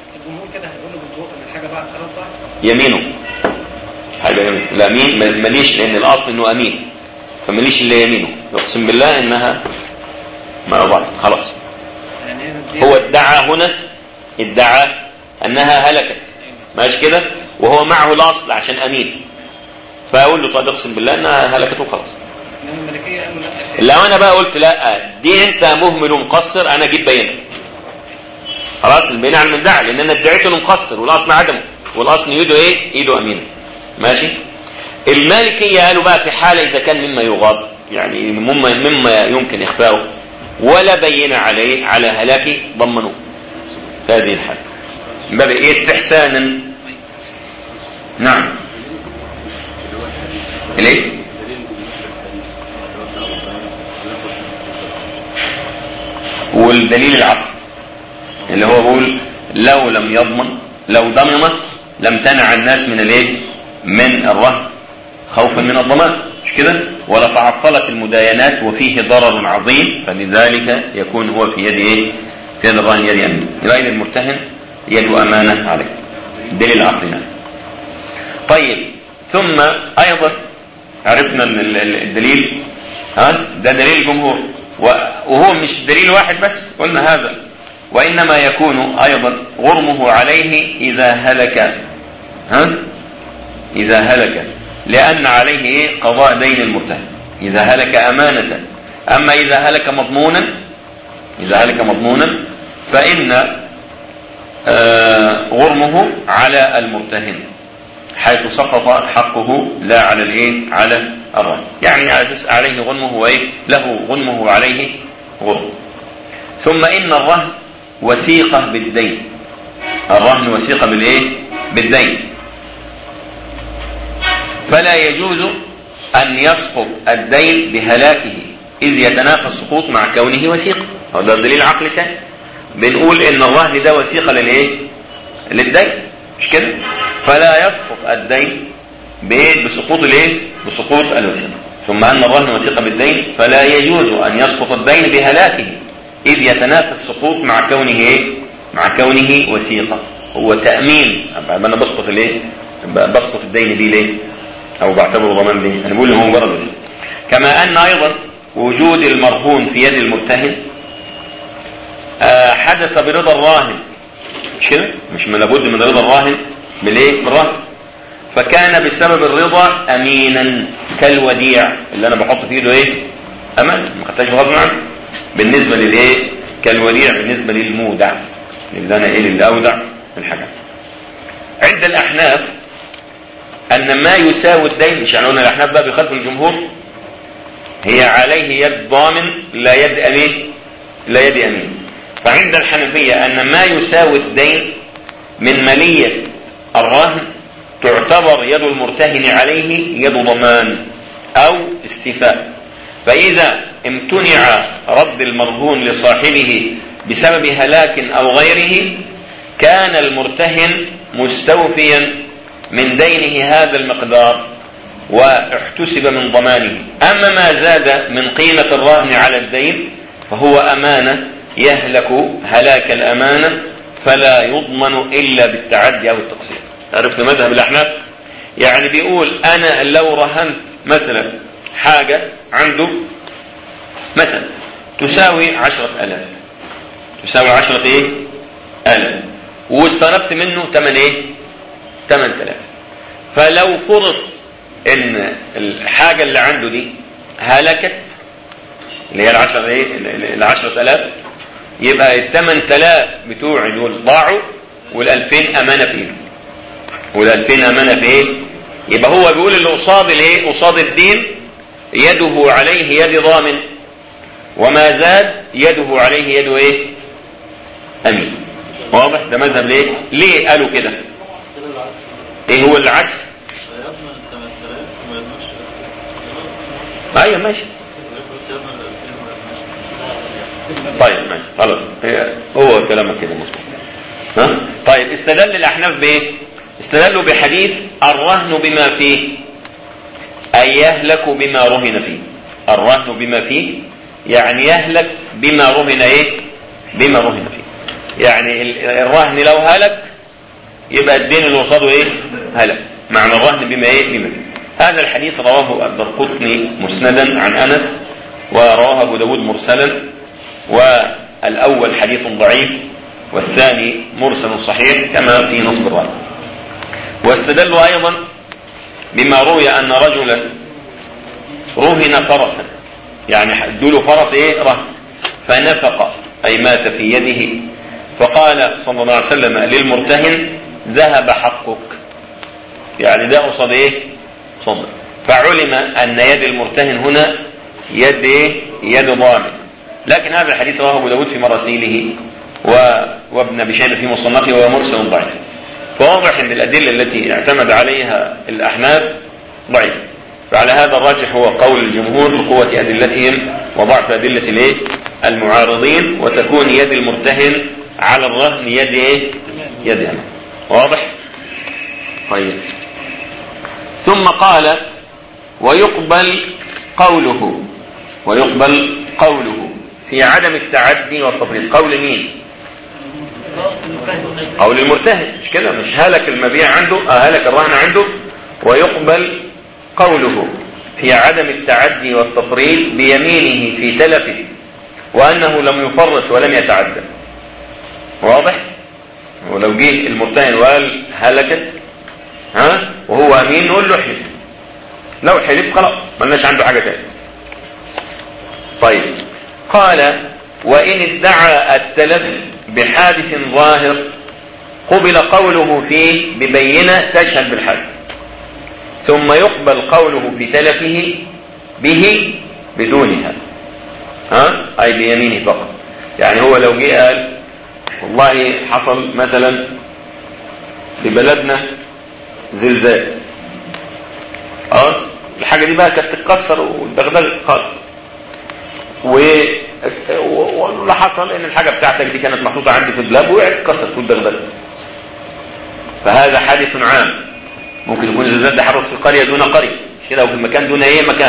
يمينه حاجة يمين. الأمين مليش، لأن الأصل إنه أمين، فمليش إلا يمينه، يقسم بالله إنها ما بعض خلاص. هو ادعى هنا، ادعى أنها هلكت، ماشي كده، وهو معه الأصل عشان أمين، فأقول له طيب اقسم بالله إنها هلكت وخلاص. لو أنا بقى قلت لا دي أنت مهمل ومقصر، أنا أجيب بينة، خلاص البينة على المدعي، لأن أنا ادعيته إنه مقصر والأصل عدمه، والأصل يده إيه؟ إيده أمينة، ماشي. المالكية قالوا بقى في حالة إذا كان مما يغاب، يعني مما, مما يمكن إخفاؤه ولا بينة عليه على هلاكه، ضمنوه هذه الحالة باب استحسانا. نعم. ليه؟ والدليل العقل اللي هو بيقول لو لم يضمن، لو ضمن لم تنع الناس من الايه؟ من الرهن خوفا من الضمان، مش كده؟ ولا تعطلت المداينات وفيه ضرر عظيم، فلذلك يكون هو في يد ايه؟ في يد الرهن يد امين، يبقى المرتهن يد امانه عليه. الدليل العقلي. طيب، ثم ايضا عرفنا الدليل، ها ده دليل الجمهور، وهو مش دليل واحد بس، قلنا هذا، وإنما يكون أيضا غرمه عليه إذا هلك، ها إذا هلك، لأن عليه إيه؟ قضاء دين المرتهن إذا هلك أمانة. أما إذا هلك مضمونا، إذا هلك مضمونا فإن آه غرمه على المرتهن حيث سقط حقه لا على الإيه؟ على الرهن، يعني على أساس عليه غنمه وإيه؟ له غنمه وعليه غرم. ثم إن الرهن وثيقة بالدين، الرهن وثيقة بالإيه؟ بالدين، فلا يجوز أن يسقط الدين بهلاكه إذ يتنافى السقوط مع كونه وثيقة. هذا دليل عقلي تاني، بنقول إن الرهن ده وثيقة للإيه؟ للدين، مش كده؟ فلا يسقط الدين بإيه؟ بسقوط الإيه؟ بسقوط الوثيقة. ثم أن الرهن وثيقة بالدين فلا يجوز أن يسقط الدين بهلاكه إذ يتنافى السقوط مع كونه إيه؟ مع كونه وثيقة. هو تأمين، أنا بسقط الإيه؟ بسقط الدين دي ليه؟ أو بعتبره ضمان ليه؟ أنا بقول له هو مجرد وثيقة. كما أن أيضا وجود المرهون في يد المرتهن آه حدث برضا الراهن، مش كده؟ مش من لابد من رضا الراهن بالإيه؟ بالرهن، فكان بسبب الرضا أمينا كالوديع اللي أنا بحط في إيده إيه؟ أمان، ما خدتهاش بغض عنه. بالنسبة للإيه؟ كالوديع بالنسبة للمودع، اللي أنا إيه؟ اللي أودع الحاجة. عند الأحناف أن ما يساوي الدين، مش يعني قلنا الأحناف بقى بيخالف الجمهور، هي عليه يد ضامن لا يد أمين، لا يد أمين. فعند الحنفية أن ما يساوي الدين من مالية الرهن تعتبر يد المرتهن عليه يد ضمان أو استيفاء، فإذا امتنع رد المرهون لصاحبه بسبب هلاك أو غيره كان المرتهن مستوفيا من دينه هذا المقدار واحتسب من ضمانه. أما ما زاد من قيمة الرهن على الدين فهو أمانة يهلك هلاك الأمانة فلا يضمن إلا بالتعدي أو التقصير. عرفت مذهب الأحناف؟ يعني بيقول أنا لو رهنت مثلا حاجة عنده مثلا تساوي عشرة ألاف، تساوي عشرة إيه؟ ألاف، واستلفت منه ثمن إيه؟ ثمانية آلاف. فلو فرض إن الحاجة اللي عنده دي هلكت اللي هي العشرة إيه؟ العشرة ألاف، يبقى الثمان آلاف بتوع دول ضاعوا والألفين أمانة في إيه؟ والألفين أمانة في إيه؟ يبقى هو بيقول اللي قصاد الإيه؟ قصاد الدين يده عليه يد ضامن، وما زاد يده عليه يد إيه؟ أمين. واضح؟ ده مذهب ليه؟ ليه قالوا كده؟ إيه هو العكس؟ أيوة ماشي. طيب ماشي خلاص، هو كلامك كده مظبوط. ها؟ طيب استدل الأحناف بإيه؟ استدلوا بحديث الرهن بما فيه أي يهلك بما رهن فيه. الرهن بما فيه يعني يهلك بما رهن إيه؟ بما رهن فيه. يعني الرهن لو هلك يبقى الدين اللي قصاده إيه؟ هلك. معنى الرهن بما إيه؟ بما فيه. هذا الحديث رواه الدرقطني مسندا عن أنس، ورواه أبو داود مرسلا، والأول حديث ضعيف والثاني مرسل صحيح كما في نصب الراي. واستدلوا أيضا بما روي أن رجلا رهن فرسا، يعني ادوا فرس إيه؟ رهن، فنفق أي مات في يده، فقال صلى الله عليه وسلم للمرتهن ذهب حقك، يعني ده قصد إيه؟ صدق. فعلم أن يد المرتهن هنا يد إيه؟ يد ضامن. لكن هذا الحديث رواه أبو داود في مراسيله وابن أبي شيبة في مصنفه وهو مرسل ضعيف. فواضح أن الأدلة التي اعتمد عليها الأحناف ضعيف، فعلى هذا الراجح هو قول الجمهور لقوة أدلتهم وضعف أدلة الايه؟ المعارضين، وتكون يد المرتهن على الرهن يد ايه؟ يد أمانة. واضح؟ طيب. ثم قال ويقبل قوله ويقبل قوله في عدم التعدي والتفريط. قول مين؟ قول المرتهن، مش كده؟ مش هلك المبيع عنده، اه هلك الرهن عنده، ويقبل قوله في عدم التعدي والتفريط بيمينه في تلفه وأنه لم يفرط ولم يتعدى. واضح؟ ولو جه المرتهن وقال هلكت ها وهو أمين نقول له احلف، لو حلف خلاص ملناش عنده حاجة تاني. طيب. قال وإن ادعى التلف بحادث ظاهر قبل قوله فيه ببينة تشهد بالحادث، ثم يقبل قوله في تلفه به بدونها، ها أي بيمينه فقط. يعني هو لو جه قال والله حصل مثلا في بلدنا زلزال، خلاص الحاجة دي بقى كانت تتكسر والدغدغ خالص، واللي حصل ان الحاجة بتاعتك دي كانت محطوطة عندي في الدولاب وقعت اتكسرت والدغدغ. فهذا حادث عام، ممكن يكون الزلزال ده حدث في قرية دون قرية، مش كده، وفي المكان دون ايه مكان.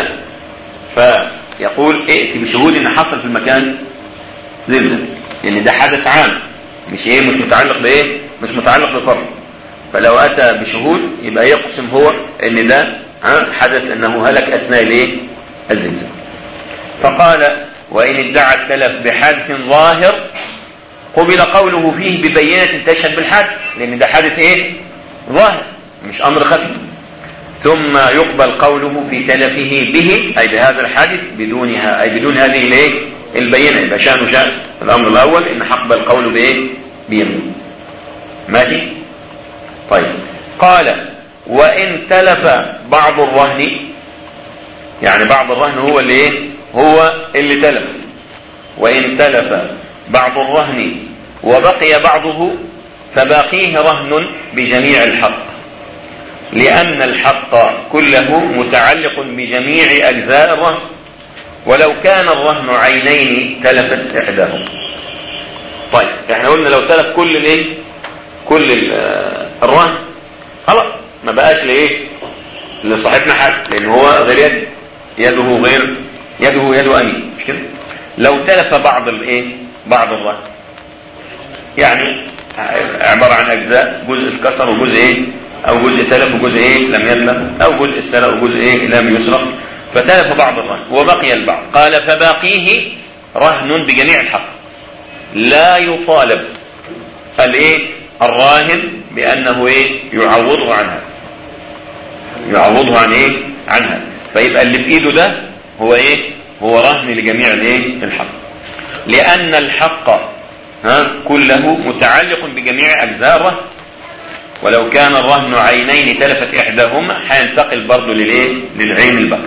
فيقول ائتي بشهود ان حصل في المكان زلزال، لان يعني ده حدث عام مش ايه مش متعلق بايه مش متعلق بفرد. فلو اتى بشهود يبقى يقسم هو ان ده حدث انه هلك اثناء الايه الزلزال. فقال وان ادعى التلف بحادث ظاهر قبل قوله فيه ببينة تشهد بالحادث، لان ده حادث ايه ظاهر مش امر خفي. ثم يقبل قوله في تلفه به اي بهذا الحادث بدونها اي بدون هذه الايه البينة. يبقى شأنه شأن الامر الاول ان حقبل القول بايه بيمين. ماشي. طيب. قال وان تلف بعض الرهن، يعني بعض الرهن هو اللي ايه هو اللي تلف. وان تلف بعض الرهن وبقي بعضه فباقيه رهن بجميع الحق، لأن الحق كله متعلق بجميع أجزاء الرهن، ولو كان الرهن عينين تلفت إحداهم. طيب احنا قلنا لو تلف كل الايه كل الرهن خلاص ما بقاش لايه لصاحبنا حد، لان هو غير يد، يده غير يده يد امين، مش كده؟ لو تلف بعض الايه بعض الرهن، يعني عباره عن اجزاء، جزء اتكسر وجزء ايه او جزء تلف وجزء ايه لم يتلف، او جزء سرق وجزء ايه لم يسرق، فتلف بعض الرهن وبقي البعض. قال فباقيه رهن بجميع الحق، لا يطالب الايه الراهن بانه ايه يعوضه عنها، يعوضه عن ايه عنها. فيبقى اللي في ايده ده هو ايه هو رهن لجميع الايه الحق، لان الحق ها كله متعلق بجميع اجزاء الرهن، ولو كان الرهن عينين تلفت احداهما هينتقل برضه للايه للعين الباقي.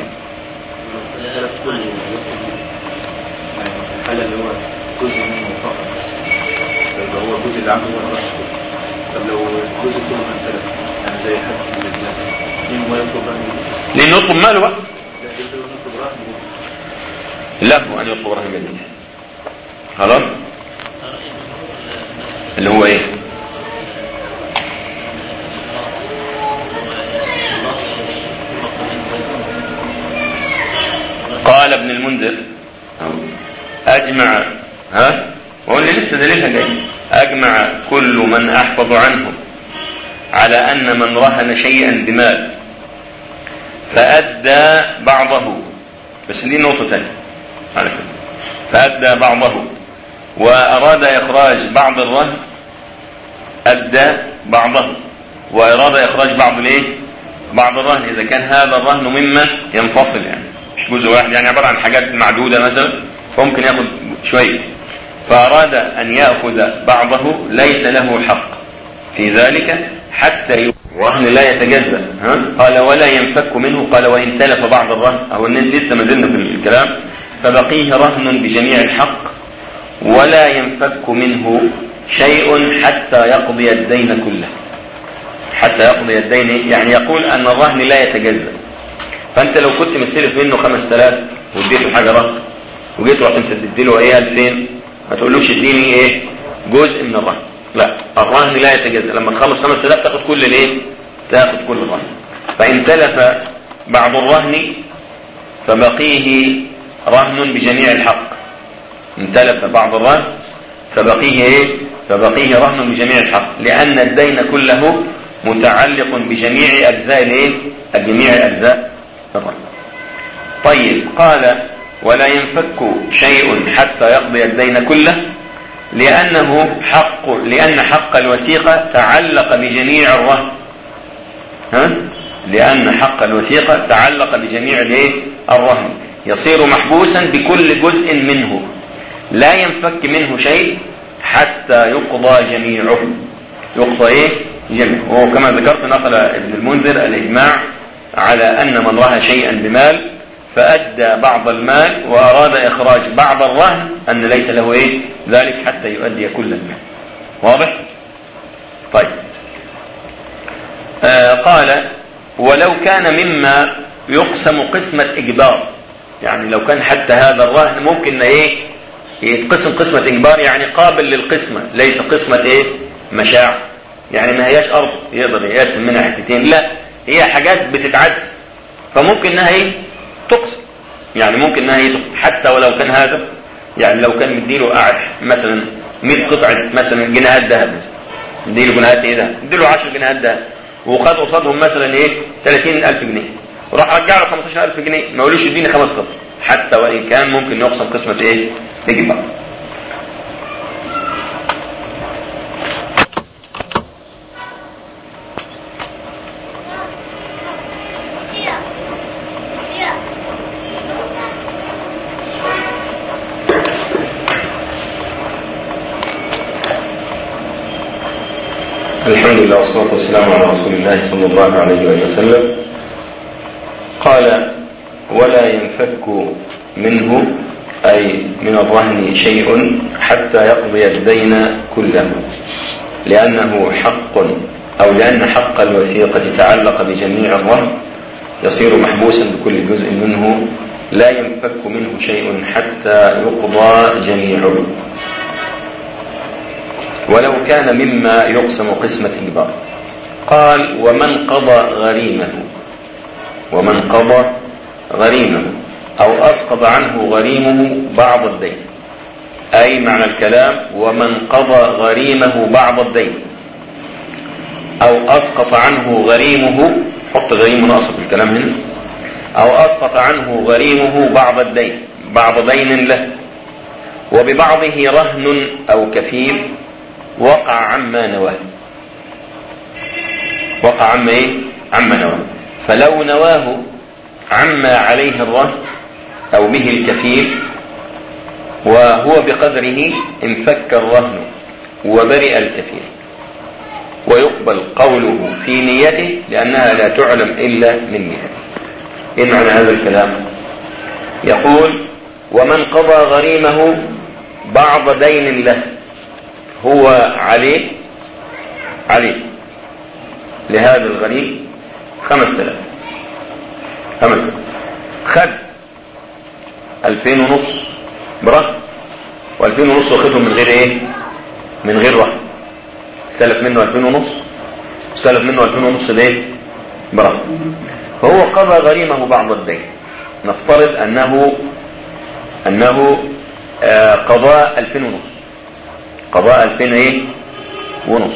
الحالة اللي هو جزء منه فقط، يبقى هو الجزء اللي عنده هو الرأس كله. طب لو الجزء كله كان تلف، يعني زي حدث الإجلاس، مين هو يطلب رهن؟ لأنه يطلب ماله بقى؟ له أن يطلب رهن جديد. خلاص؟ اللي هو إيه؟ قال ابن المنذر أجمع ها وهو اللي لسه دليلها جاي، أجمع كل من أحفظ عنه على أن من رهن شيئا بمال فأدى بعضه، بس دي نقطة تانية على كده، فأدى بعضه وأراد إخراج بعض الرهن، أدى بعضه وأراد إخراج بعض الإيه بعض الرهن، إذا كان هذا الرهن مما ينفصل، يعني مش جزء واحد، يعني عبارة عن حاجات معدودة مثلا فممكن يأخذ شوية، فأراد أن يأخذ بعضه ليس له حق في ذلك حتى الرهن لا يتجزأ. ها؟ قال ولا ينفك منه، قال وإن تلف بعض الرهن، أو لسه ما زلنا في الكلام، فبقيه رهن بجميع الحق ولا ينفك منه شيء حتى يقضي الدين كله، حتى يقضي الدين، يعني يقول أن الرهن لا يتجزأ. فأنت لو كنت مستلف منه خمس تلاف واديته حاجة رهن وجيت رحت مسدد له ايه ألفين، ما تقولوش اديني ايه جزء من الرهن، لا، الرهن لا يتجزأ، لما تخلص خمس تلاف تاخد كل الايه تاخد كل الرهن. فإن تلف بعض الرهن فبقيه رهن بجميع الحق، إن تلف بعض الرهن فبقيه ايه فبقيه رهن بجميع الحق، لأن الدين كله متعلق بجميع أجزاء الايه جميع أجزاء الرهن. طيب قال ولا ينفك شيء حتى يقضي الدين كله، لأنه حق لأن حق الوثيقة تعلق بجميع الرهن، ها؟ لأن حق الوثيقة تعلق بجميع الايه الرهن، يصير محبوسا بكل جزء منه، لا ينفك منه شيء حتى يقضى جميعه، يقضى ايه جميعه. وكما ذكرت نقل ابن المنذر الإجماع على أن من رهن شيئا بمال فأدى بعض المال وأراد إخراج بعض الرهن أن ليس له إيه ذلك حتى يؤدي كل المال. واضح؟ طيب آه قال ولو كان مما يقسم قسمة إجبار، يعني لو كان حتى هذا الرهن ممكن إيه يتقسم قسمة إجبار، يعني قابل للقسمة، ليس قسمة إيه مشاع، يعني ما هياش أرض يقدر يقسم منها حتتين، لا، هي حاجات بتتعد، فممكن انها ايه تقسم، يعني ممكن انها ايه حتى ولو كان هذا، يعني لو كان مديله قاعد مثلا مئة قطعة مثلا جنيهات ذهب، مديله جنيهات ايه ده مديله عشر جنيهات ذهب، وخد قصادهم مثلا ايه ثلاثين ألف جنيه، وراح رجع له خمستاشر ألف جنيه، ما يقولوش اديني خمس قطع، حتى وان كان ممكن يقسم قسمة ايه تجيب. الحمد لله والصلاة والسلام على رسول الله صلى الله عليه وسلم. قال ولا ينفك منه أي من الرهن شيء حتى يقضي الدين كله، لأنه حق أو لأن حق الوثيقة تعلق بجميع الرهن يصير محبوسا بكل جزء منه، لا ينفك منه شيء حتى يقضى جميعه. ولو كان مما يقسم قسمة إجبار. قال ومن قضى غريمه، ومن قضى غريمه أو أسقط عنه غريمه بعض الدين. أي معنى الكلام ومن قضى غريمه بعض الدين أو أسقط عنه غريمه، حط غريمه ناقصة في الكلام هنا، أو أسقط عنه غريمه بعض الدين، بعض دين له، وببعضه رهن أو كفيل وقع عما نواه. وقع عما إيه؟ عما نواه. فلو نواه عما عليه الرهن أو به الكفيل وهو بقدره انفك الرهن وبرئ الكفيل، ويقبل قوله في نيته لأنها لا تعلم إلا من نيته. إيه معنى هذا الكلام؟ يقول ومن قضى غريمه بعض دين له، هو عليه عليه لهذا الغريم خمس تلاف خمس تلاف خد ألفين ونص برهن، وألفين ونص واخدهم من غير ايه؟ من غير رهن. سلف منه ألفين ونص، سلف منه ألفين ونص ليه؟ برهن. فهو قضى غريمه بعض الدين. نفترض انه انه آه قضاء ألفين ونص، قضاء ألفين ايه ونص،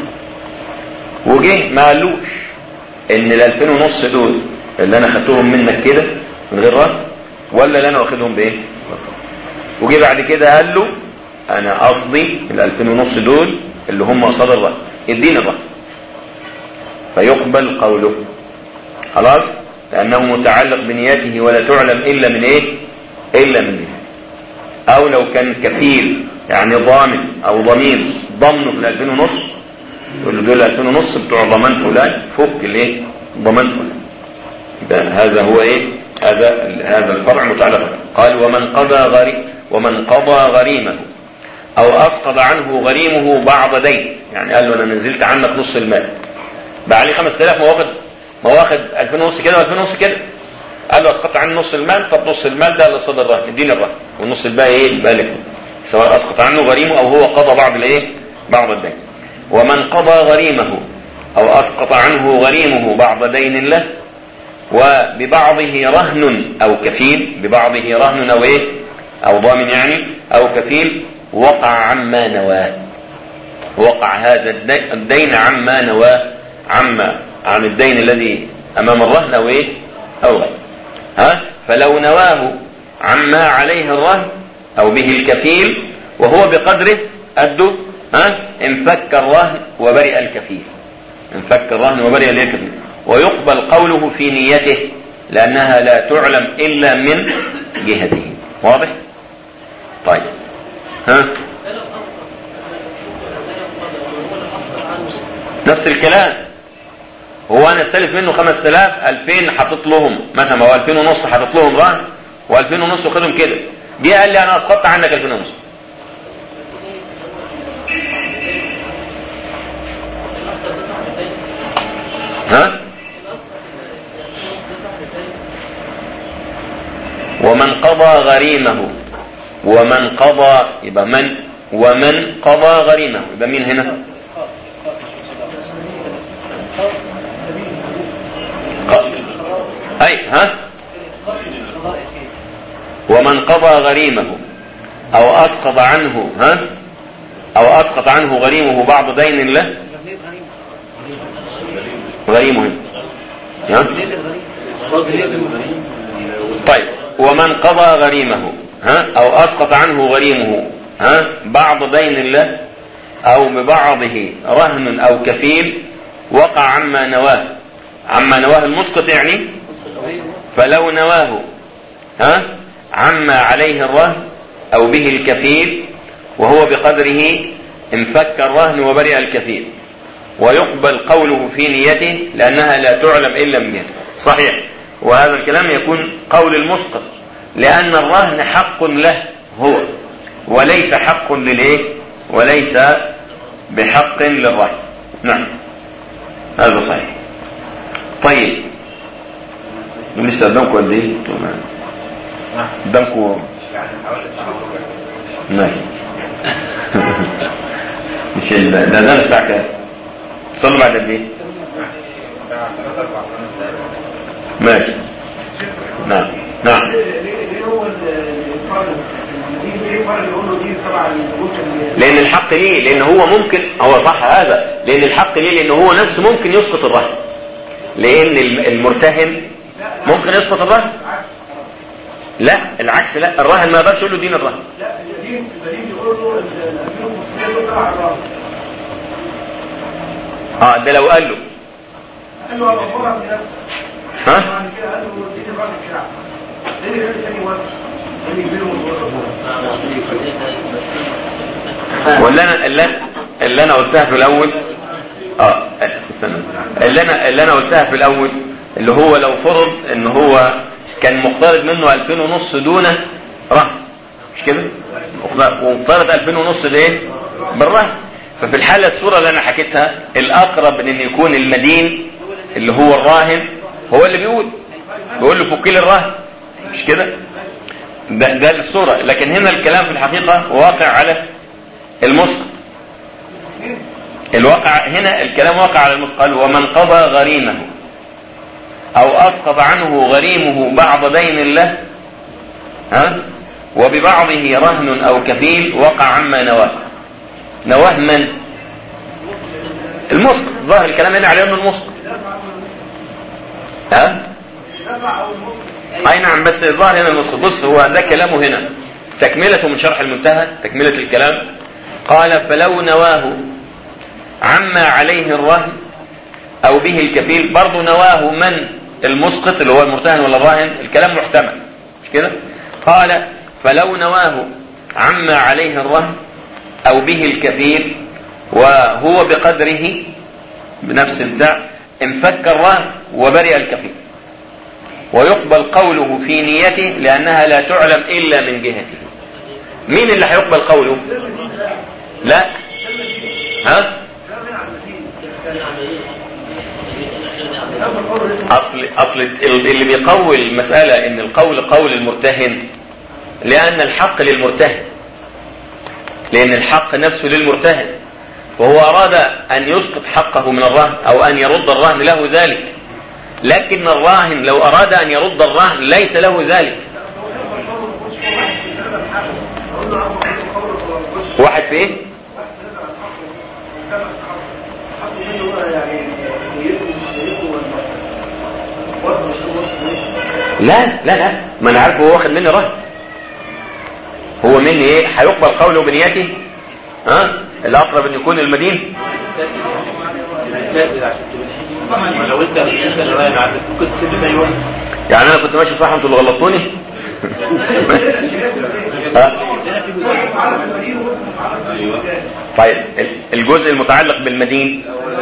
وجه ما قالوش ان الألفين ونص دول اللي انا خدتهم منك كده من غير رهن ولا اللي انا واخدهم بايه. وجه بعد كده قال له انا قصدي الألفين ونص دول اللي هم قصاد الرهن، اديني الرهن. فيقبل قوله خلاص، لانه متعلق بنيته ولا تعلم الا من ايه؟ الا من نيته. او لو كان كفيل يعني ضامن او ضمين ضمنه في الألفين ونص، يقول له دول ألفين ونص بتوع ضمان فلان، فك الايه؟ ضمان فلان. هذا هو ايه؟ هذا هذا الفرع متعلق. قال ومن قضى غريم ومن قضى غريمه او اسقط عنه غريمه بعض دين، يعني قال له انا نزلت عنك نص المال، بقى عليه خمس تلاف، ما واخد ما واخد ألفين ونص كده وألفين ونص كده، قال له اسقط عني نص المال، طب نص المال ده اللي قصاد الرهن، اديني الرهن، والنص الباقي ايه؟ يبقى لك، سواء اسقط عنه غريمه او هو قضى بعض الايه؟ بعض الدين. ومن قضى غريمه او اسقط عنه غريمه بعض دين له وببعضه رهن او كفيل، ببعضه رهن او ايه؟ او ضامن يعني، او كفيل، وقع عما نواه. وقع هذا الدين عما نواه، عما عن الدين الذي امام الرهن او ايه؟ او غير. ها؟ فلو نواه عما عليه الرهن او به الكفيل وهو بقدره أده، ها؟ انفك الرهن وبرئ الكفيل، انفك الرهن وبرئ الكفيل. ويقبل قوله في نيته لأنها لا تعلم إلا من جهته. واضح؟ طيب ها؟ نفس الكلام. هو أنا استلف منه خمس تلاف، ألفين حطت لهم مثلا، أو ألفين ونص حطت لهم رهن، وألفين ونص وخدهم كده. جه قال لي أنا أسقطت عنك ألفين ونص. ها؟ ومن قضى غريمه، ومن قضى يبقى من، ومن قضى غريمه يبقى مين هنا؟ اي ها؟ ومن قضى غريمه او اسقط عنه، ها؟ او اسقط عنه غريمه بعض دين له. غريمه ها؟ طيب ومن قضى غريمه، ها؟ او اسقط عنه غريمه، ها؟ بعض دين له او ببعضه رهن او كفيل، وقع عما نواه، عما نواه المسقط يعني. فلو نواه، ها؟ عما عليه الرهن او به الكفيل وهو بقدره انفك الرهن وبرئ الكفيل. ويقبل قوله في نيته لأنها لا تعلم إلا من جهته. صحيح. وهذا الكلام يكون قول المسقط، لأن الرهن حق له هو، وليس حق للإيه؟ وليس بحق للرهن. نعم هذا صحيح. طيب لسه قدامكم قد ايه؟ قدامكم ماشي. مش ده ده الساعة كام؟ صلوا بعد قد ايه؟ ماشي. نعم نعم. لان الحق ليه؟ لان هو ممكن، هو صح هذا، لان الحق ليه؟ لان هو نفسه ممكن يسقط الرهن، لان المرتهن ممكن يسقط الرهن. لا العكس، لا الراهن ما يقدرش يقول له دين الرهن. لا الدين الدين يقول له الأمير تبع الراهن. اه ده لو قال له قال له أبغى بنفسه. ها؟ بعد كده قال له دين الراهن بتاعه. دين الراهن ثاني وقت. دين يبينه ولا انا اللي, اللي انا قلتها في الاول اه استنى اللي انا اللي انا قلتها في الاول اللي هو لو فرض ان هو كان مقترض منه ألفين ونص دون رهن، مش كده؟ ومقترض ألفين ونص ده ايه؟ بالرهن. ففي الحالة الصورة اللي انا حكيتها الاقرب ان يكون المدين اللي هو الراهن هو اللي بيقول بيقول له فكيل الرهن، مش كده؟ ده, ده الصورة. لكن هنا الكلام في الحقيقة واقع على المسقط. الواقع هنا الكلام واقع على المسقط. قال ومن قضى غريمه او اسقط عنه غريمه بعض دين له ها وببعضه رهن او كفيل وقع عما نواه. نواه من؟ المسقط. ظاهر الكلام هنا على انه المسقط. ها اي نعم، بس الظاهر هنا المسقط. بص هو ده كلامه هنا تكملته من شرح المنتهى، تكملة الكلام. قال فلو نواه عما عليه الرهن او به الكفيل، برضه نواه من؟ المسقط اللي هو المرتهن ولا الراهن، الكلام محتمل، مش كده؟ قال فلو نواه عما عليه الرهن او به الكفيل وهو بقدره بنفس البتاع انفك الرهن وبرئ الكفيل، ويقبل قوله في نيته لانها لا تعلم الا من جهته. مين اللي هيقبل قوله؟ لا ها اصل اصل اللي بيقول المساله ان القول قول المرتهن، لان الحق للمرتهن، لان الحق نفسه للمرتهن، وهو اراد ان يسقط حقه من الرهن او ان يرد الرهن له ذلك. لكن الراهن لو اراد ان يرد الرهن ليس له ذلك. واحد في ايه؟ لا لا لا ما انا عارف هو واخد مني رهن. هو مني ايه؟ هيقبل قوله بنيته. ها الاقرب ان يكون المدين. لو انت انت اللي رايح عندك ممكن تسيب لي ايوه. يعني انا كنت ماشي صح انتوا اللي غلطوني. ها طيب الجزء المتعلق بالمدين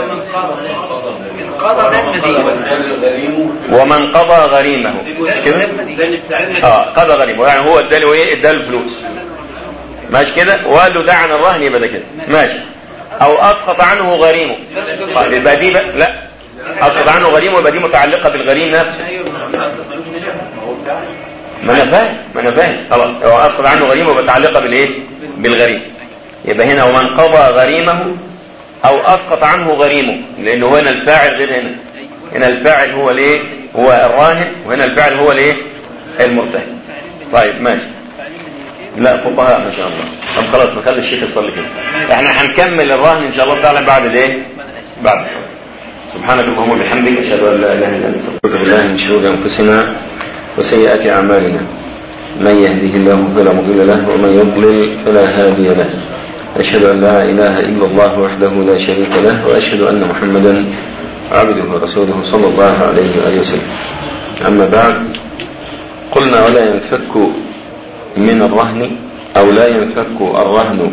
ومن قضى غريمه، مش كده؟ اه قضى غريمه يعني هو اداله ايه؟ اداله الفلوس، ماشي كده؟ وقال له ده عن الرهن يبقى ده كده ماشي. او اسقط عنه غريمه، طيب يبقى دي بقى لا اسقط عنه غريمه يبقى دي متعلقه بالغريم نفسه. ما انا فاهم ما انا فاهم خلاص. هو اسقط عنه غريمه يبقى متعلقه بالايه؟ بالغريم. يبقى هنا ومن قضى غريمه او اسقط عنه غريمه، لانه هنا الفاعل غير هنا. هنا الفاعل هو الايه؟ هو الراهن، وهنا الفاعل هو الايه؟ المرتهن. طيب ماشي. لا فقهاء ما شاء الله. طب خلاص نخلي الشيخ يصلي كده. احنا هنكمل الرهن ان شاء الله تعالى بعد الايه؟ بعد الصلاه. سبحانك اللهم وبحمدك اشهد ان لا اله الا انت استغفرك بالله من شرور انفسنا وسيئات اعمالنا. من يهده الله فلا مضل له ومن يضلل فلا هادي له. أشهد أن لا إله إلا الله وحده لا شريك له، وأشهد أن محمدا عبده ورسوله صلى الله عليه وآله وسلم. أما بعد، قلنا ولا ينفك من الرهن أو لا ينفك الرهن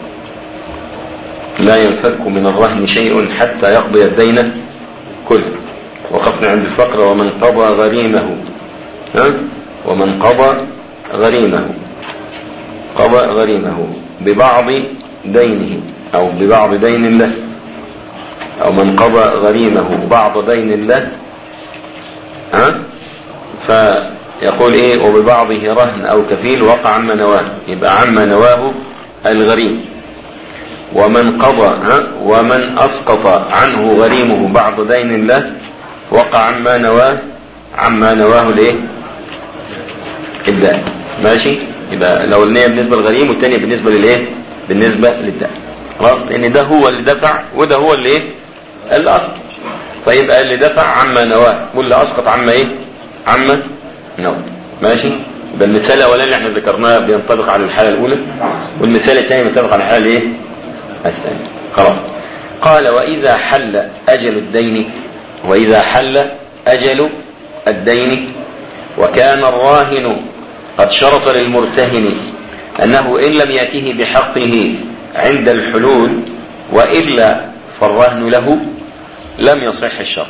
لا ينفك من الرهن شيء حتى يقضي الدين كله. وقفنا عند الفقرة ومن قضى غريمه. ها؟ ومن قضى غريمه قضى غريمه ببعض دينه أو ببعض دين له، أو من قضى غريمه بعض دين له. ها؟ فيقول إيه؟ وببعضه رهن أو كفيل وقع عما نواه، يبقى عما نواه الغريم. ومن قضى ها؟ ومن أسقط عنه غريمه بعض دين له وقع عما نواه عما نواه الايه الدائن. ماشي، يبقى الاولانيه بالنسبه للغريم والثانيه بالنسبه للايه بالنسبه للدائن. خلاص، لان ده هو اللي دفع وده هو اللي ايه اللي اسقط. فيبقى اللي دفع عما نواه واللي اسقط عما ايه عما نواه. ماشي، يبقى المثال الاولاني اللي احنا ذكرناه بينطبق على الحاله الاولى، والمثال الثاني بينطبق على الحاله ايه الثانيه. خلاص. قال واذا حل اجل الدين واذا حل اجل الدين وكان الراهن قد شرط للمرتهن انه ان لم ياته بحقه عند الحلول والا فالرهن له لم يصح الشرط.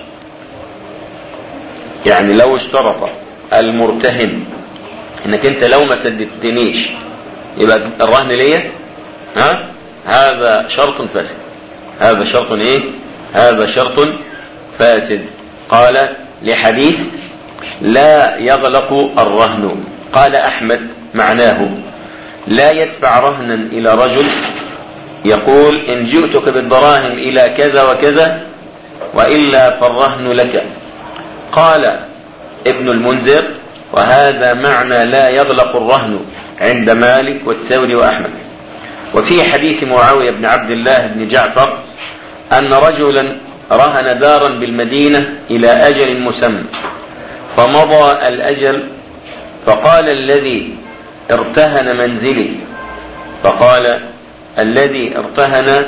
يعني لو اشترط المرتهن انك انت لو ما سددتنيش يبقى الرهن ليا، ها هذا شرط فاسد. هذا شرط ايه هذا شرط فاسد. قال لحديث لا يغلق الرهن. قال احمد معناه لا يدفع رهنا الى رجل يقول ان جئتك بالدراهم الى كذا وكذا والا فالرهن لك. قال ابن المنذر وهذا معنى لا يغلق الرهن عند مالك والثوري واحمد. وفي حديث معاوية بن عبد الله بن جعفر ان رجلا رهن دارا بالمدينة الى اجل مسمى فمضى الاجل فقال الذي ارتهن منزلي فقال الذي ارتهن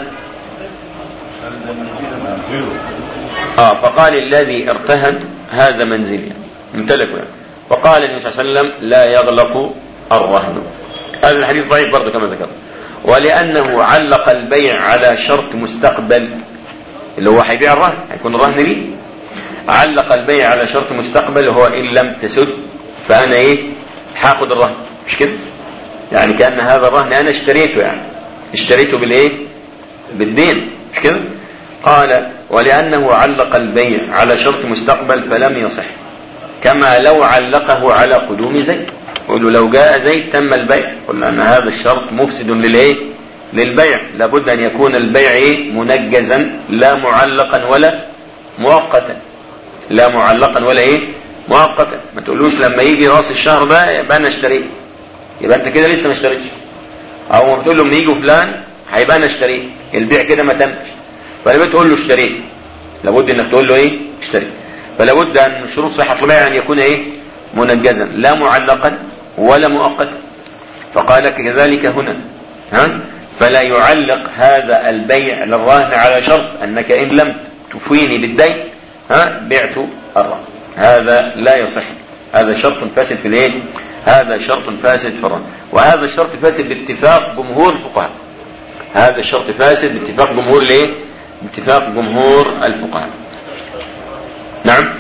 آه فقال الذي ارتهن هذا منزلي امتلكه يعني. فقال النبي صلى الله عليه وسلم لا يغلق الرهن. هذا الحديث ضعيف برضه كما ذكر. ولأنه علق البيع على شرط مستقبل اللي هو هيبيع الرهن هيكون الرهن لي. علق البيع على شرط مستقبل وهو إن لم تسد فأنا إيه هاخد الرهن. مش كده يعني كأن هذا الرهن أنا اشتريته يعني اشتريته بالإيه بالدين. مش كده. قال ولأنه علق البيع على شرط مستقبل فلم يصح كما لو علقه على قدوم زيد. قلوا لو جاء زيد تم البيع. قلنا أن هذا الشرط مفسد للإيه للبيع. لابد أن يكون البيع إيه منجزا لا معلقا ولا مؤقتا. لا معلقا ولا إيه مؤقتا. ما تقولوش لما يجي راس الشهر ده يبقى أنا اشتريت يبقى أنت كده لسه ما اشتريتش. أو ما بتقول له من يجي فلان هيبقى أنا اشتريت البيع كده ما تمش. فلما تقول له اشتريت لابد انك تقول له ايه اشتريت. فلابد ان شروط صحة البيع ان يكون ايه منجزا لا معلقا ولا مؤقتا. فقال كذلك هنا ها فلا يعلق هذا البيع للراهن على شرط انك ان لم تفويني بالدين ها بعت الرهن. هذا لا يصح. هذا شرط فاسد في الايه هذا شرط فاسد في الرهن. وهذا الشرط فاسد باتفاق جمهور الفقهاء. هذا الشرط فاسد باتفاق جمهور الايه باتفاق جمهور الفقهاء. نعم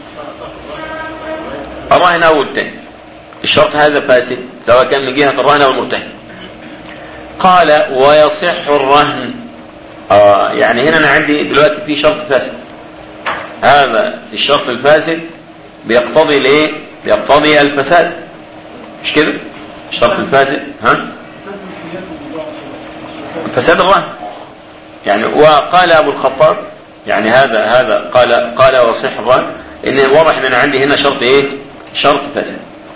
الرهن اول تاني الشرط هذا فاسد سواء كان من جهة الرهن او المرتهن. قال ويصح الرهن آه يعني هنا انا عندي دلوقتي في شرط فاسد. هذا الشرط الفاسد بيقتضي الايه بيقتضي الفساد. مش كده الشرط الفاسد ها فساد الرهن يعني. وقال ابو الخطاب يعني هذا هذا قال قال وصح الرهن ان واضح ان انا عندي هنا شرط ايه شرط فاسد.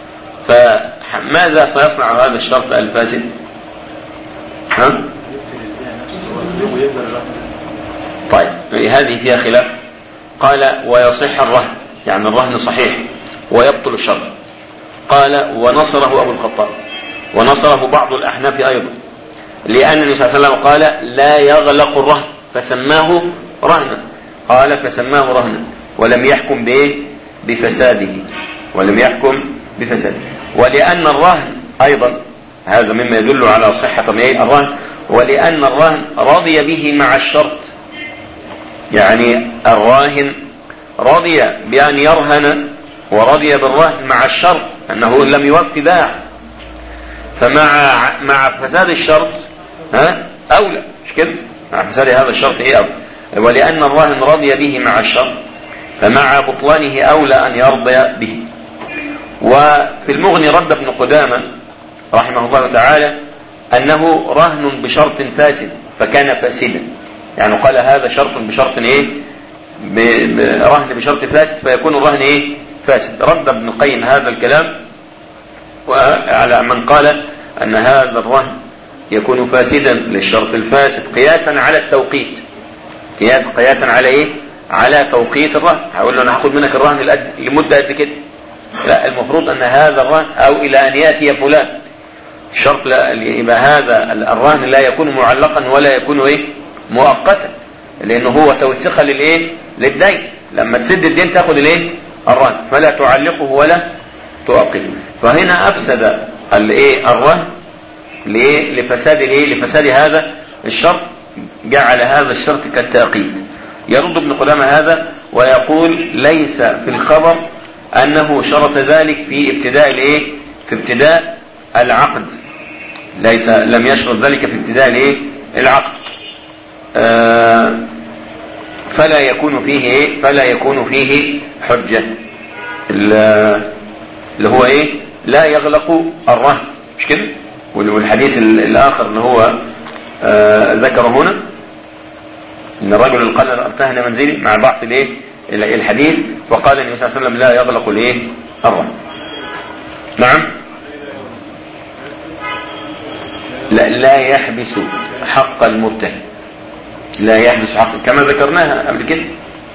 فماذا سيصنع هذا الشرط الفاسد ها طيب هذه فيها خلاف. قال ويصح الرهن يعني الرهن صحيح ويبطل الشرط. قال ونصره ابو الخطاب ونصره بعض الاحناف ايضا لأن النبي صلى الله عليه وسلم قال لا يغلق الرهن فسماه رهنا. قال فسماه رهنا ولم يحكم بايه بفساده ولم يحكم بفساده. ولأن الرهن أيضا هذا مما يدل على صحة الرهن. ولأن الرهن رضي به مع الشرط يعني الراهن رضي بأن يرهن ورضي بالرهن مع الشرط أنه لم يوفي باع. فمع مع فساد الشرط ها أولى. مش كده مع فساد هذا الشرط ايه أولى. ولأن الراهن رضي به مع الشرط فمع بطلانه أولى أن يرضي به. وفي المغني رد ابن قدامة رحمه الله تعالى أنه رهن بشرط فاسد فكان فاسدا. يعني قال هذا شرط بشرط ايه رهن بشرط فاسد فيكون الرهن ايه فاسد. رد ابن القيم هذا الكلام وعلى من قال أن هذا الرهن يكون فاسدا للشرط الفاسد قياسا على التوقيت. قياس قياسا على ايه؟ على توقيت الرهن. هقول له انا هاخد منك الرهن لمده قد كده. لا، المفروض ان هذا الرهن او الى ان ياتي فلان. الشرط لا يبقى هذا الرهن لا يكون معلقا ولا يكون ايه؟ مؤقتا، لانه هو توثيقا للايه؟ للدين. لما تسد الدين تاخد الايه؟ الرهن، فلا تعلقه ولا تؤقته. فهنا افسد الايه؟ الرهن ليه؟ لفساد الايه؟ لفساد هذا الشرط، جعل هذا الشرط كالتأقيد. يرد ابن قدامة هذا ويقول ليس في الخبر انه شرط ذلك في ابتداء الايه؟ في ابتداء العقد. ليس لم يشرط ذلك في ابتداء الايه؟ العقد. آه فلا يكون فيه ايه؟ فلا يكون فيه حجة. اللي هو ايه؟ لا يغلق الرهن، مش كده؟ والحديث الاخر اللي هو آه ذكره هنا ان الرجل قال ارتهن منزلي مع ضعف الايه؟ الحديث، وقال النبي صلى الله عليه وسلم لا يغلق الايه؟ الرهن. نعم. لا, لا يحبس حق المرتهن، لا يحبس حق كما ذكرناها قبل كده.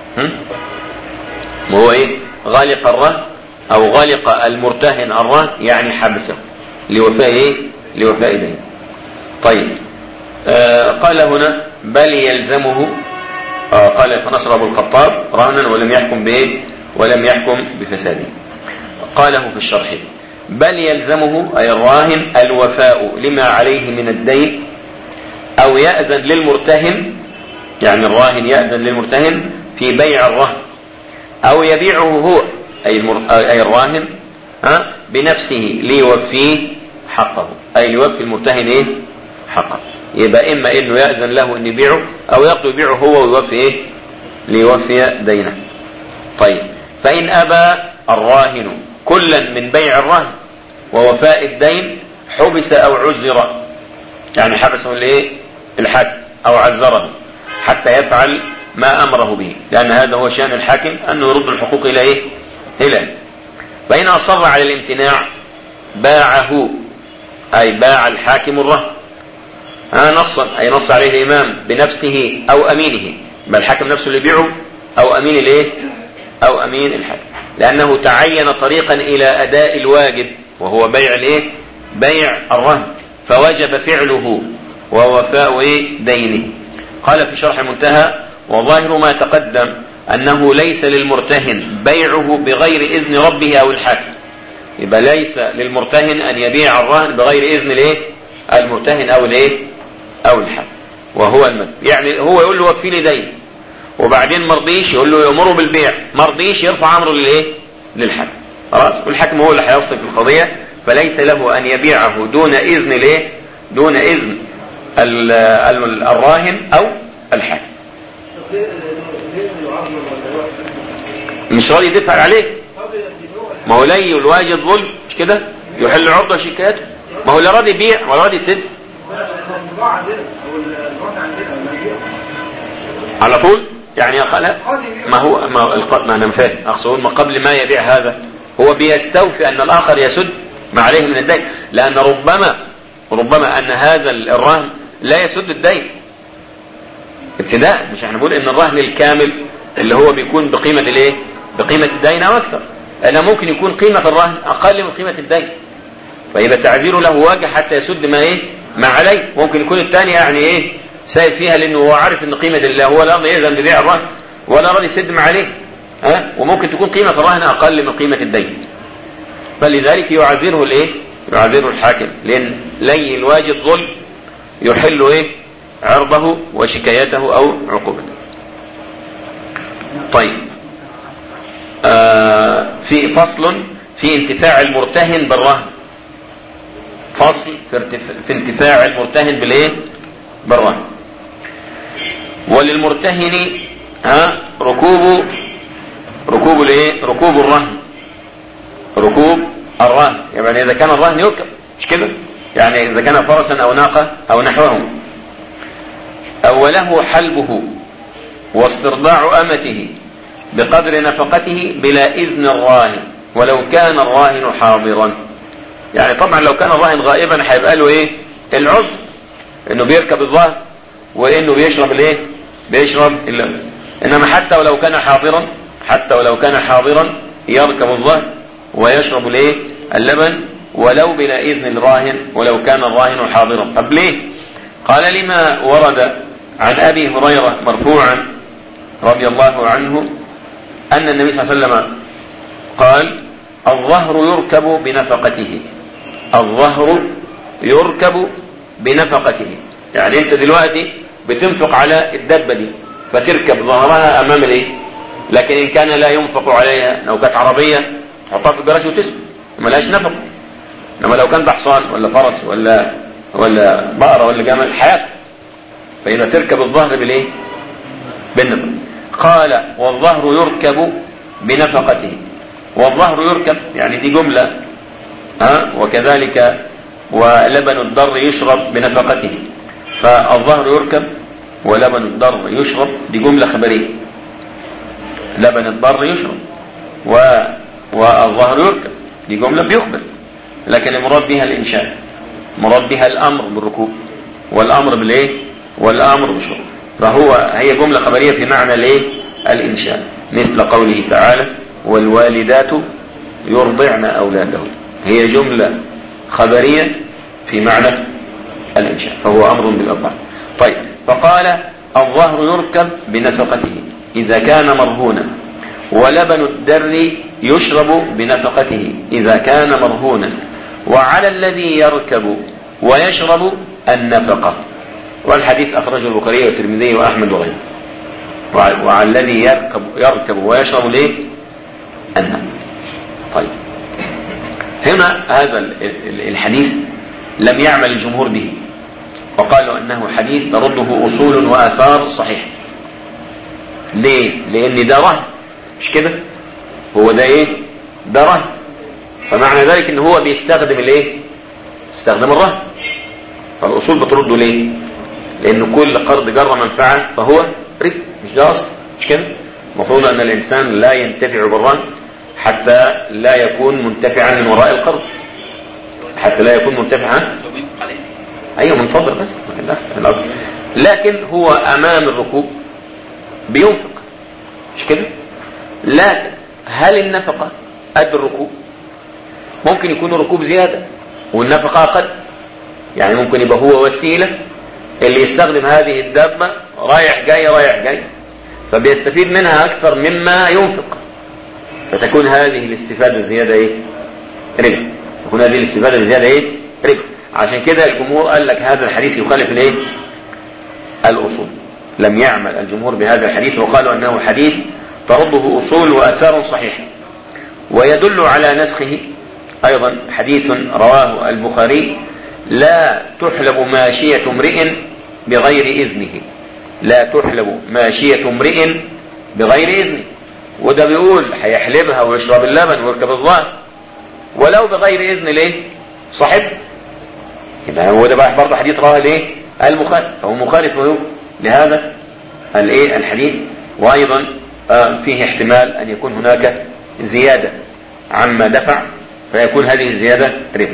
وهو ايه؟ غالق الرهن او غالق المرتهن الرهن يعني حبسه لوفاء ايه؟ لوفاء دين. طيب آه قال هنا بل يلزمه آه قال فنصر ابو الخطاب رهنا ولم يحكم بايه؟ ولم يحكم بفساده. قاله في الشرح بل يلزمه اي الراهن الوفاء لما عليه من الدين، او يأذن للمرتهن، يعني الراهن يأذن للمرتهن في بيع الرهن، او يبيعه هو اي, المر... أي الراهن ها بنفسه ليوفيه حقه، اي ليوفي المرتهن ايه؟ حقه. يبقى اما انه يأذن له ان يبيعه او يقضي يبيعه هو ويوفي ايه؟ ليوفي دينه. طيب فان ابى الراهن كلا من بيع الرهن ووفاء الدين حبس او عذر، يعني حبسه الايه؟ الحاكم او عذره حتى يفعل ما امره به، لان هذا هو شأن الحاكم انه يرد الحقوق الى ايه؟ الى. فان اصر على الامتناع باعه، اي باع الحاكم الرهن ها نصا، اي نص عليه الامام بنفسه او امينه، بل الحاكم نفسه اللي يبيعه او امين الايه؟ او امين الحاكم، لانه تعين طريقا الى اداء الواجب وهو بيع الايه؟ بيع الرهن، فوجب فعله ووفاء ايه؟ دينه. قال في شرح المنتهى وظاهر ما تقدم انه ليس للمرتهن بيعه بغير اذن ربه او الحاكم. يبقى ليس للمرتهن ان يبيع الرهن بغير اذن الايه؟ المرتهن او الايه؟ او الحاكم، وهو المذهب. يعني هو يقول له وفي لي دين، وبعدين مرضيش يقول له يأمره بالبيع، مرضيش يرفع امره للايه؟ للحاكم. خلاص، والحاكم هو اللي هيفصل في القضيه، فليس له ان يبيعه دون اذن الايه؟ دون اذن الراهن او الحاكم. مش راضي يدفع عليه، ما هو لي الواجد ظلم، مش كده؟ يحل عرضه شكايته، ما هو لا راضي يبيع ولا راضي يسد على طول. يعني خلق ما هو ما, ما انا فاهم اقصد ما قبل ما يبيع هذا هو بيستوفي ان الاخر يسد ما عليه من الدين، لان ربما ربما ان هذا الرهن لا يسد الدين ابتداء. مش احنا بنقول ان الرهن الكامل اللي هو بيكون بقيمه الايه؟ بقيمه الدين او اكثر، انا ممكن يكون قيمه الرهن اقل من قيمه الدين، فيبقى تعذيره له واجه حتى يسد ما ايه؟ ما عليه. ممكن يكون الثاني يعني ايه؟ سايب فيها لانه هو عارف ان قيمه الله هو لا راضي يلزم ببيع الرهن ولا راضي يسد ما عليه ها، وممكن تكون قيمه الرهن اقل من قيمه الدين، فلذلك يعذره الايه؟ يعذره الحاكم، لان لي الواجد ظلم يحل ايه؟ عرضه وشكايته او عقوبته. طيب آه في فصل في انتفاع المرتهن بالرهن، فصل في, ارتفاع في انتفاع المرتهن بالايه؟ بالرهن. وللمرتهن ها ركوب ركوب الايه؟ ركوب الرهن، ركوب الرهن. يعني اذا كان الرهن يركب، مش كده؟ يعني اذا كان فرسا او ناقه او نحوه، او له حلبه واسترضاع امته بقدر نفقته بلا اذن الراهن، ولو كان الراهن حاضرا. يعني طبعا لو كان الراهن غائبا هيبقى له ايه العذر انه بيركب الظهر وانه بيشرب الايه بيشرب اللبن. انما حتى ولو كان حاضرا حتى ولو كان حاضرا يركب الظهر ويشرب الايه اللبن ولو بلا اذن الراهن ولو كان الراهن حاضرا. طب ليه؟ قال لما ورد عن ابي هريره مرفوعا رضي الله عنه ان النبي صلى الله عليه وسلم قال الظهر يركب بنفقته. الظهر يركب بنفقته، يعني انت دلوقتي بتنفق على الدابة دي فتركب ظهرها امام الايه، لكن ان كان لا ينفق عليها لو كانت عربية تحطها في الجراج وتسكت ملهاش نفق. انما لو كان حصان ولا فرس ولا ولا بقرة ولا جمل حياته، فإذا تركب الظهر بالايه بالنفق. قال والظهر يركب بنفقته. والظهر يركب يعني دي جملة ها، وكذلك ولبن الضر يشرب بنفقته. فالظهر يركب ولبن الضر يشرب دي جملة خبرية. لبن الضر يشرب و... والظهر يركب دي جملة بيخبر، لكن المراد بها الإنشاء، مراد بها الأمر بالركوب والأمر بالإيه والأمر بالشرب. فهو هي جملة خبرية في معنى الإيه الإنشاء، مثل قوله تعالى والوالدات يرضعن أولادهن. هي جملة خبرية في معنى الإنشاء، فهو أمر بالإرضاع. طيب، فقال الظهر يركب بنفقته إذا كان مرهونا، ولبن الدر يشرب بنفقته إذا كان مرهونا، وعلى الذي يركب ويشرب النفقة. والحديث أخرجه البخاري والترمذي وأحمد وغيره. وعلى الذي يركب يركب ويشرب ليه النفقة. طيب، هنا هذا الحديث لم يعمل الجمهور به، وقالوا أنه حديث ترده أصول وآثار صحيح. ليه؟ لأن ده رهن، مش كده؟ هو ده إيه؟ ده رهن، فمعنى ذلك إن هو بيستخدم الإيه؟ استخدم الرهن. فالأصول بترده ليه؟ لأن كل قرض جر منفعة فهو ربا، مش ده أصل، مش كده؟ المفروض أن الإنسان لا ينتفع بالرهن حتى لا يكون منتفعا من وراء القرض، حتى لا يكون منتفعا. ايوه منتظر بس الأصل. لكن هو امام الركوب بينفق، مش كده؟ لكن هل النفقة قد الركوب؟ ممكن يكون الركوب زيادة والنفقة اقل. يعني ممكن يبقى هو وسيلة اللي يستخدم هذه الدابة رايح جاي رايح جاي، فبيستفيد منها اكثر مما ينفق، فتكون هذه الاستفادة الزيادة ايه؟ ربا. تكون هذه الاستفادة الزيادة ايه؟ ربا. عشان كده الجمهور قال لك هذا الحديث يخالف الايه؟ الأصول. لم يعمل الجمهور بهذا الحديث وقالوا أنه حديث ترده أصول وآثار صحيحة. ويدل على نسخه أيضا حديث رواه البخاري لا تحلب ماشية امرئ بغير إذنه. لا تحلب ماشية امرئ بغير إذنه، وده بيقول هيحلبها ويشرب اللبن ويركب الظهر ولو بغير إذن ليه؟ صاحب. يبقى هو ده بقى برضه حديث رواه الايه؟ البخاري، فهو مخالف لهذا الايه الحديث. وايضا فيه احتمال ان يكون هناك زيادة عما دفع فيكون هذه الزيادة ربا.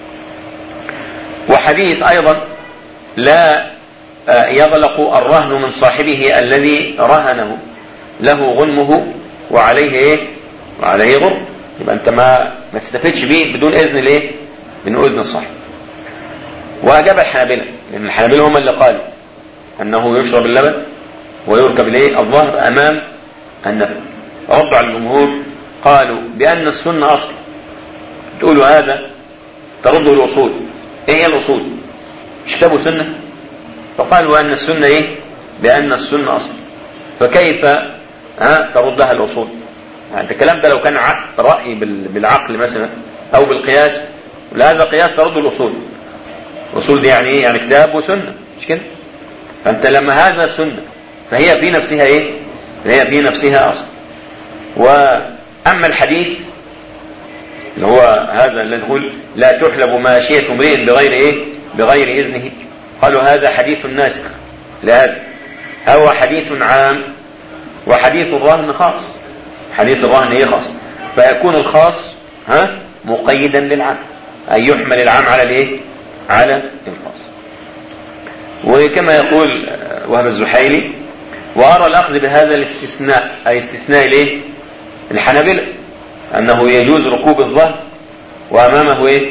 وحديث ايضا لا يغلق الرهن من صاحبه الذي رهنه له غنمه وعليه ايه؟ وعليه غرم. يبقى انت ما ما تستفدش بيه بدون اذن الايه؟ من اذن الصاحب. واجاب الحنابلة، لان الحنابلة هم اللي قالوا انه يشرب اللبن ويركب الايه؟ الظهر امام النفق. ردوا على الجمهور قالوا بان السنة اصل. تقولوا هذا تردوا الاصول. ايه هي الاصول؟ مش كتابوا سنة؟ فقالوا ان السنة ايه؟ بان السنة اصل. فكيف ها تردها الاصول؟ يعني الكلام ده لو كان رأي بالعقل مثلا او بالقياس، لهذا قياس ترد الاصول. الاصول دي يعني ايه؟ يعني كتاب وسنة، مش كده؟ فانت لما هذا سنة فهي في نفسها ايه؟ هي في نفسها اصل. واما الحديث اللي هو هذا الذي يقول لا تحلب ماشية امرئ بغير ايه؟ بغير اذنه، قالوا هذا حديث ناسخ لهذا. هو حديث عام وحديث الرهن خاص. حديث الرهن ايه خاص؟ فيكون الخاص ها مقيدا للعام، أي يحمل العام على الايه على الخاص. وكما يقول وهب الزحيلي: وأرى الأخذ بهذا الاستثناء، أي استثناء الايه الحنابلة، أنه يجوز ركوب الظهر وأمامه ايه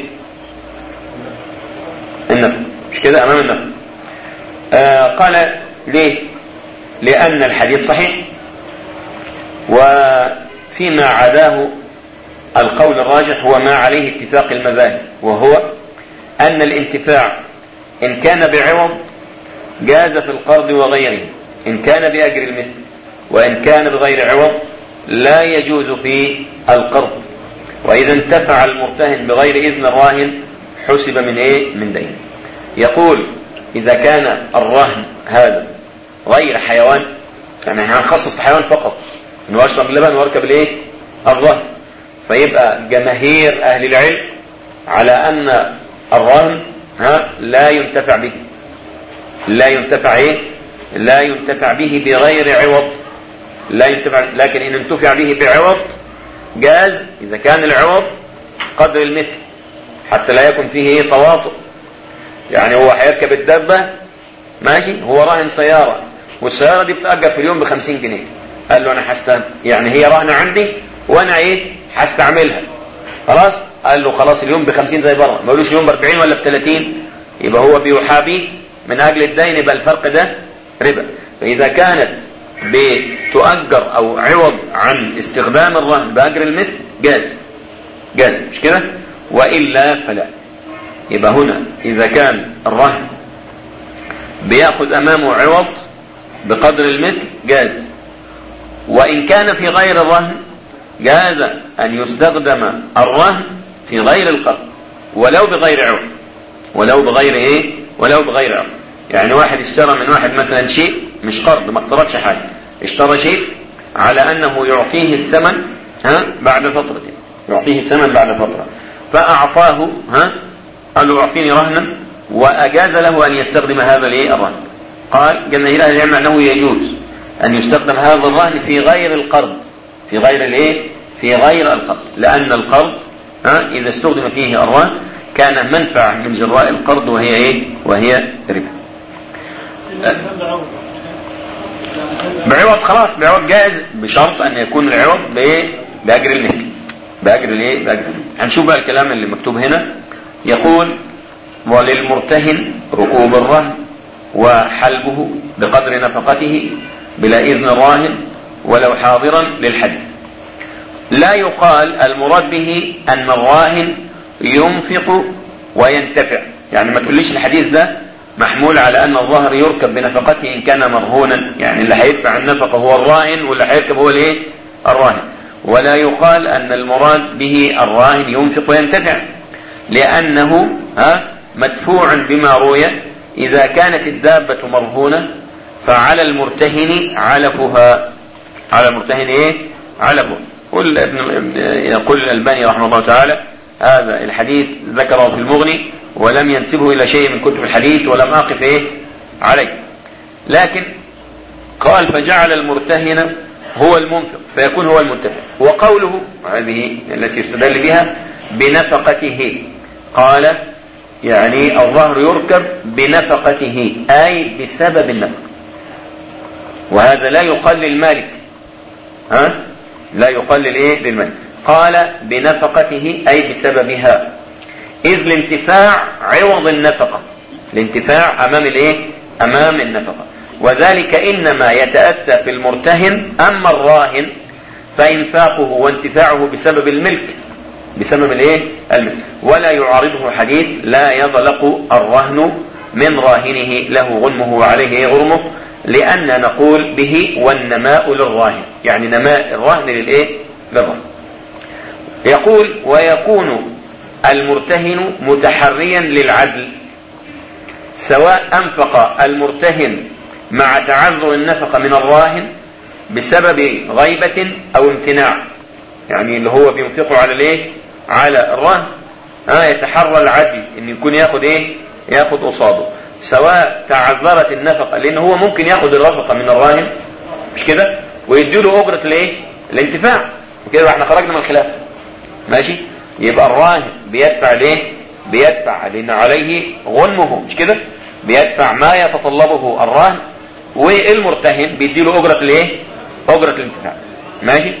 النفل، مش كده أمام النفل. آه قال ليه؟ لأن الحديث صحيح، وفيما عداه القول الراجح هو ما عليه اتفاق المذاهب، وهو أن الانتفاع إن كان بعوض جاز في القرض وغيره، إن كان بأجر المثل، وإن كان بغير عوض لا يجوز في القرض. وإذا انتفع المرتهن بغير إذن الراهن حسب من إيه من دين. يقول: إذا كان الرهن هذا غير حيوان، يعني هنخصص الحيوان فقط، إنه أشرب اللبن واركب الإيه الرهن، فيبقى جماهير أهل العلم على أن الرهن ها لا ينتفع به، لا ينتفع إيه لا ينتفع به بغير عوض، لا ينتفع. لكن إن انتفع به بعوض جاز، إذا كان العوض قدر المثل، حتى لا يكون فيه إيه تواطؤ. يعني هو هيركب الدابة ماشي، هو راهن سيارة، والسيارة دي بتأجر في اليوم بخمسين جنيه، قال له أنا هستعمل، يعني هي راهنة عندي وأنا إيه هستعملها، خلاص. قال له خلاص اليوم بخمسين زي بره، ما قالوش اليوم باربعين ولا بثلاثين، يبقى هو بيحابي من أجل الدين، يبقى الفرق ده ربا. فإذا كانت بتؤجر أو عوض عن استخدام الرهن بأجر المثل جاز جاز مش كده، وإلا فلا. يبقى هنا إذا كان الرهن بيأخذ أمامه عوض بقدر المثل جاز، وإن كان في غير الرهن جاز أن يستخدم الرهن في غير القرض ولو بغير عوض، ولو بغير إيه ولو بغير عوض. يعني واحد اشترى من واحد مثلا شيء مش قرض، ما اقترضش حاجة، اشترى شيء على أنه يعطيه الثمن ها بعد فترة، يعطيه الثمن بعد فترة، فأعطاه ها قال له اعطيني رهنا، وأجاز له أن يستخدم هذا الايه الرهن. قال جماهير أهل العلم أنه يجوز أن يستخدم هذا الرهن في غير القرض، في غير الايه في غير القرض، لأن القرض ها إذا استخدم فيه الرهن كان منفعة من جراء القرض، وهي ايه وهي ربا. بعوض خلاص، بعوض جائز بشرط أن يكون العوض بأجر المثل، بأجر الايه بأجر المثل. هنشوف بقى الكلام اللي مكتوب هنا. يقول: وللمرتهن ركوب الرهن وحلبه بقدر نفقته بلا إذن الراهن ولو حاضرا للحديث. لا يقال المراد به أن الراهن ينفق وينتفع، يعني ما تقوليش الحديث ده محمول على أن الظهر يركب بنفقته إن كان مرهونا، يعني اللي هيدفع النفقة هو الراهن واللي هيركب هو الايه الراهن. ولا يقال أن المراد به الراهن ينفق وينتفع، لأنه ها مدفوع بما روي: إذا كانت الدابة مرهونة فعلى المرتهن علفها، على المرتهن ايه علفها. يقول الألباني رحمه الله تعالى: هذا الحديث ذكره في المغني ولم ينسبه إلى شيء من كتب الحديث ولم أقف ايه عليه، لكن قال: فجعل المرتهن هو المنفق فيكون هو المنتفع. وقوله هذه التي استدل بها بنفقته، قال يعني الظهر يركب بنفقته أي بسبب النفقة، وهذا لا يقال للمالك، ها لا يقال للايه للمالك. قال بنفقته أي بسببها، إذ الانتفاع عوض النفقة، الانتفاع أمام الايه أمام النفقة، وذلك إنما يتأتى في المرتهن. أما الراهن فإنفاقه وانتفاعه بسبب الملك، بسبب الايه الملك. ولا يعارضه حديث: لا يضلق الرهن من راهنه له غنمه وعليه غرمه، لأن نقول به والنماء للراهن، يعني نماء الرهن للايه للراهن. يقول: ويكون المرتهن متحريا للعدل، سواء أنفق المرتهن مع تعذر النفقة من الراهن بسبب غيبة أو امتناع، يعني اللي هو بينفقه على الايه على الرهن ها يتحرى العدل ان يكون ياخد ايه ياخد قصاده، سواء تعذرت النفقة، لان هو ممكن ياخد النفقة من الراهن مش كده ويديله اجرة الايه الانتفاع، وكده احنا خرجنا من الخلاف. ماشي. يبقى الراهن بيدفع ليه؟ بيدفع لان عليه غنمه، مش كده؟ بيدفع ما يتطلبه الراهن، والمرتهن بيديله اجرة الايه؟ اجرة الانتفاع. ماشي.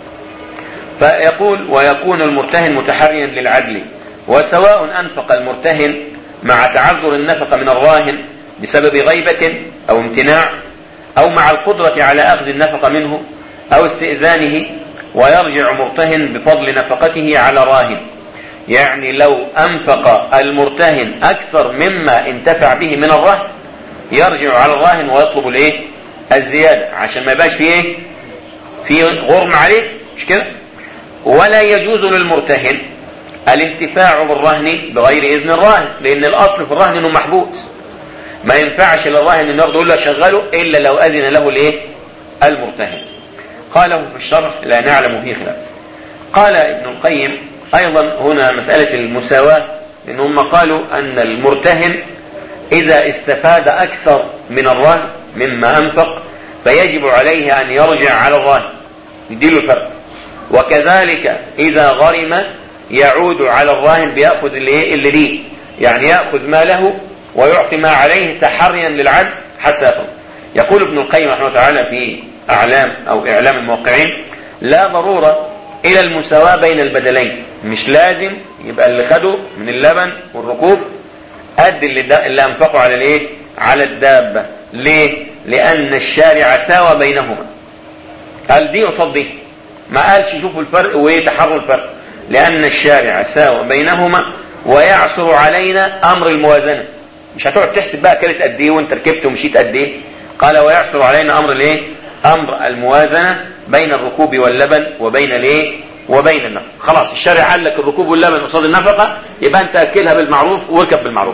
فيقول ويكون المرتهن متحريا للعدل، وسواء انفق المرتهن مع تعذر النفقة من الراهن بسبب غيبة او امتناع، او مع القدرة على اخذ النفقة منه او استئذانه، ويرجع مرتهن بفضل نفقته على راهن. يعني لو انفق المرتهن اكثر مما انتفع به من الراهن يرجع على الراهن ويطلب الايه؟ الزيادة، عشان ما يبقاش فيه ايه؟ فيه غرم عليه، مش كده؟ ولا يجوز للمرتهن الانتفاع بالرهن بغير اذن الراهن، لان الاصل في الرهن انه محبوس، ما ينفعش للراهن انه يقول له شغله الا لو اذن له الايه؟ المرتهن. قاله في الشرح لا نعلم فيه خلاف. قال ابن القيم ايضا هنا مسألة المساواة، لانهم قالوا ان المرتهن اذا استفاد اكثر من الراهن مما انفق فيجب عليه ان يرجع على الراهن يديله الفرق، وكذلك اذا غرم يعود على الراهن بيأخذ اللي, اللي ليه، يعني يأخذ ما له ويعطي ما عليه تحريا للعدل حتى يفرق. يقول ابن القيم رحمه الله تعالى في اعلام او اعلام الموقعين: لا ضرورة الى المساواة بين البدلين، مش لازم يبقى اللي خده من اللبن والركوب قد اللي, اللي انفقوا على الايه؟ على الدابة. ليه؟ لان الشارع ساوى بينهما. قال دي قصاد دي، ما قالش شوفوا الفرق ويتحروا الفرق، لان الشارع ساوى بينهما ويعصر علينا امر الموازنة. مش هتقعد تحسب بقى كلت قد ايه وانت ركبت ومشيت قد ايه. قال ويعصر علينا امر الايه؟ امر الموازنة بين الركوب واللبن وبين الايه؟ وبين النفقة. خلاص الشارع قال لك الركوب واللبن قصاد النفقة، يبقى انت اكلها بالمعروف واركب بالمعروف.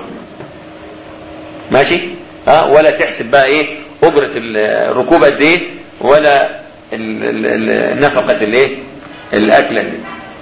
ماشي؟ ها ولا تحسب بقى ايه اجرة الركوب قد ايه ولا النفقة الايه؟ الاكل دي.